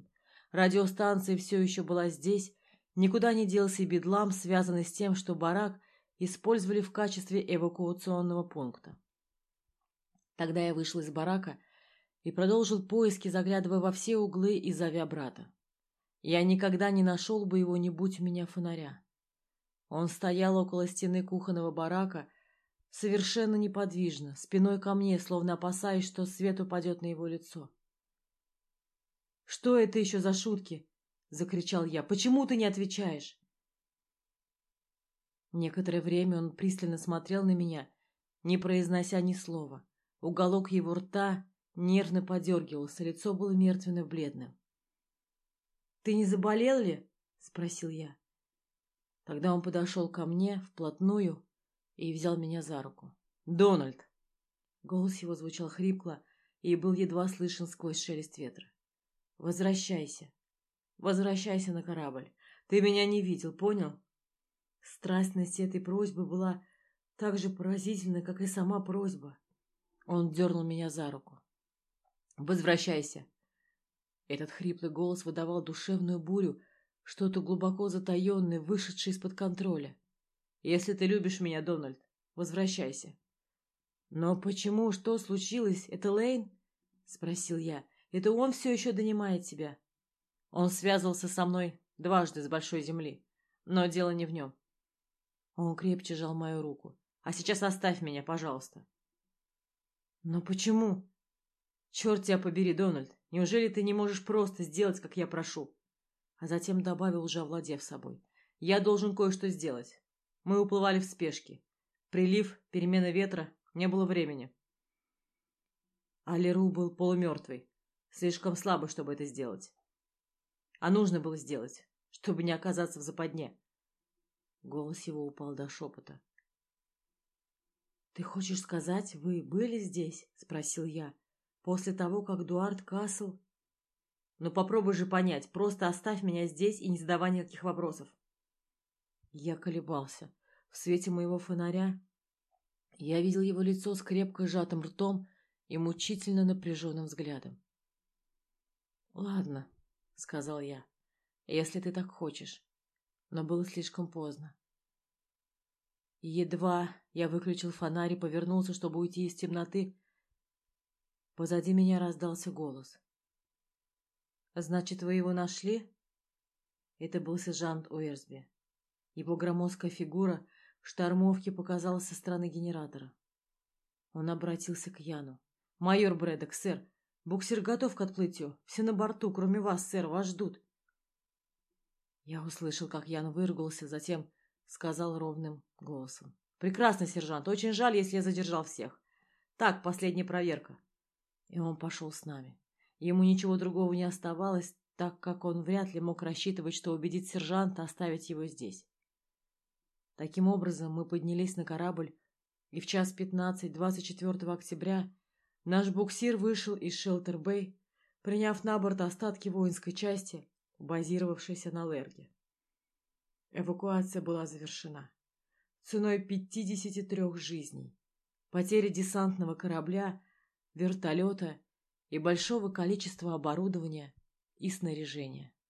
Радиостанция все еще была здесь, никуда не делся и бедлам, связанный с тем, что барак использовали в качестве эвакуационного пункта. Тогда я вышел из барака и продолжил поиски, заглядывая во все углы и зовя брата. Я никогда не нашел бы его, не будь у меня фонаря. Он стоял около стены кухонного барака, совершенно неподвижно, спиной ко мне, словно опасаясь, что свет упадет на его лицо. «Что это еще за шутки?» — закричал я. «Почему ты не отвечаешь?» Некоторое время он пристально смотрел на меня, не произнося ни слова. Уголок его рта нервно подергивался, лицо было мертвенно-бледным. «Ты не заболел ли?» — спросил я. Тогда он подошел ко мне вплотную и взял меня за руку. «Дональд!» Голос его звучал хрипло и был едва слышен сквозь шелест ветра. «Возвращайся. Возвращайся на корабль. Ты меня не видел, понял?» Страстность этой просьбы была так же поразительна, как и сама просьба. Он дернул меня за руку. «Возвращайся!» Этот хриплый голос выдавал душевную бурю, что-то глубоко затаенное, вышедшее из-под контроля. «Если ты любишь меня, Дональд, возвращайся». «Но почему? Что случилось? Это Лейн?» — спросил я. «Это он все еще донимает тебя?» Он связывался со мной дважды с большой земли, но дело не в нем. Он крепче сжал мою руку. «А сейчас оставь меня, пожалуйста». «Но почему?» «Черт тебя побери, Дональд, неужели ты не можешь просто сделать, как я прошу?» А затем добавил, уже овладев собой. «Я должен кое-что сделать. Мы уплывали в спешке. Прилив, перемена ветра, не было времени». А Леру был полумертвый, слишком слабый, чтобы это сделать. А нужно было сделать, чтобы не оказаться в западне. Голос его упал до шепота. «Ты хочешь сказать, вы были здесь?» — спросил я. «После того, как Дуарт Касл...» «Ну попробуй же понять, просто оставь меня здесь и не задавай никаких вопросов». Я колебался. В свете моего фонаря я видел его лицо с крепко сжатым ртом и мучительно напряженным взглядом. «Ладно», — сказал я, — «если ты так хочешь». Но было слишком поздно. Едва я выключил фонарь и повернулся, чтобы уйти из темноты, позади меня раздался голос. «Значит, вы его нашли?» Это был сержант Уэрсби. Его громоздкая фигура в штормовке показалась со стороны генератора. Он обратился к Яну. «Майор Брэддок, сэр, буксир готов к отплытию. Все на борту, кроме вас, сэр, вас ждут». Я услышал, как Ян выругался, затем сказал ровным голосом. «Прекрасно, сержант, очень жаль, если я задержал всех. Так, последняя проверка». И он пошел с нами. Ему ничего другого не оставалось, так как он вряд ли мог рассчитывать, что убедит сержанта оставить его здесь. Таким образом, мы поднялись на корабль, и в час пятнадцать двадцать четвёртого октября наш буксир вышел из Шелтер-Бэй, приняв на борт остатки воинской части, базировавшейся на Лерге. Эвакуация была завершена. Ценой пятидесяти трёх жизней, потери десантного корабля, вертолета и большого количества оборудования и снаряжения.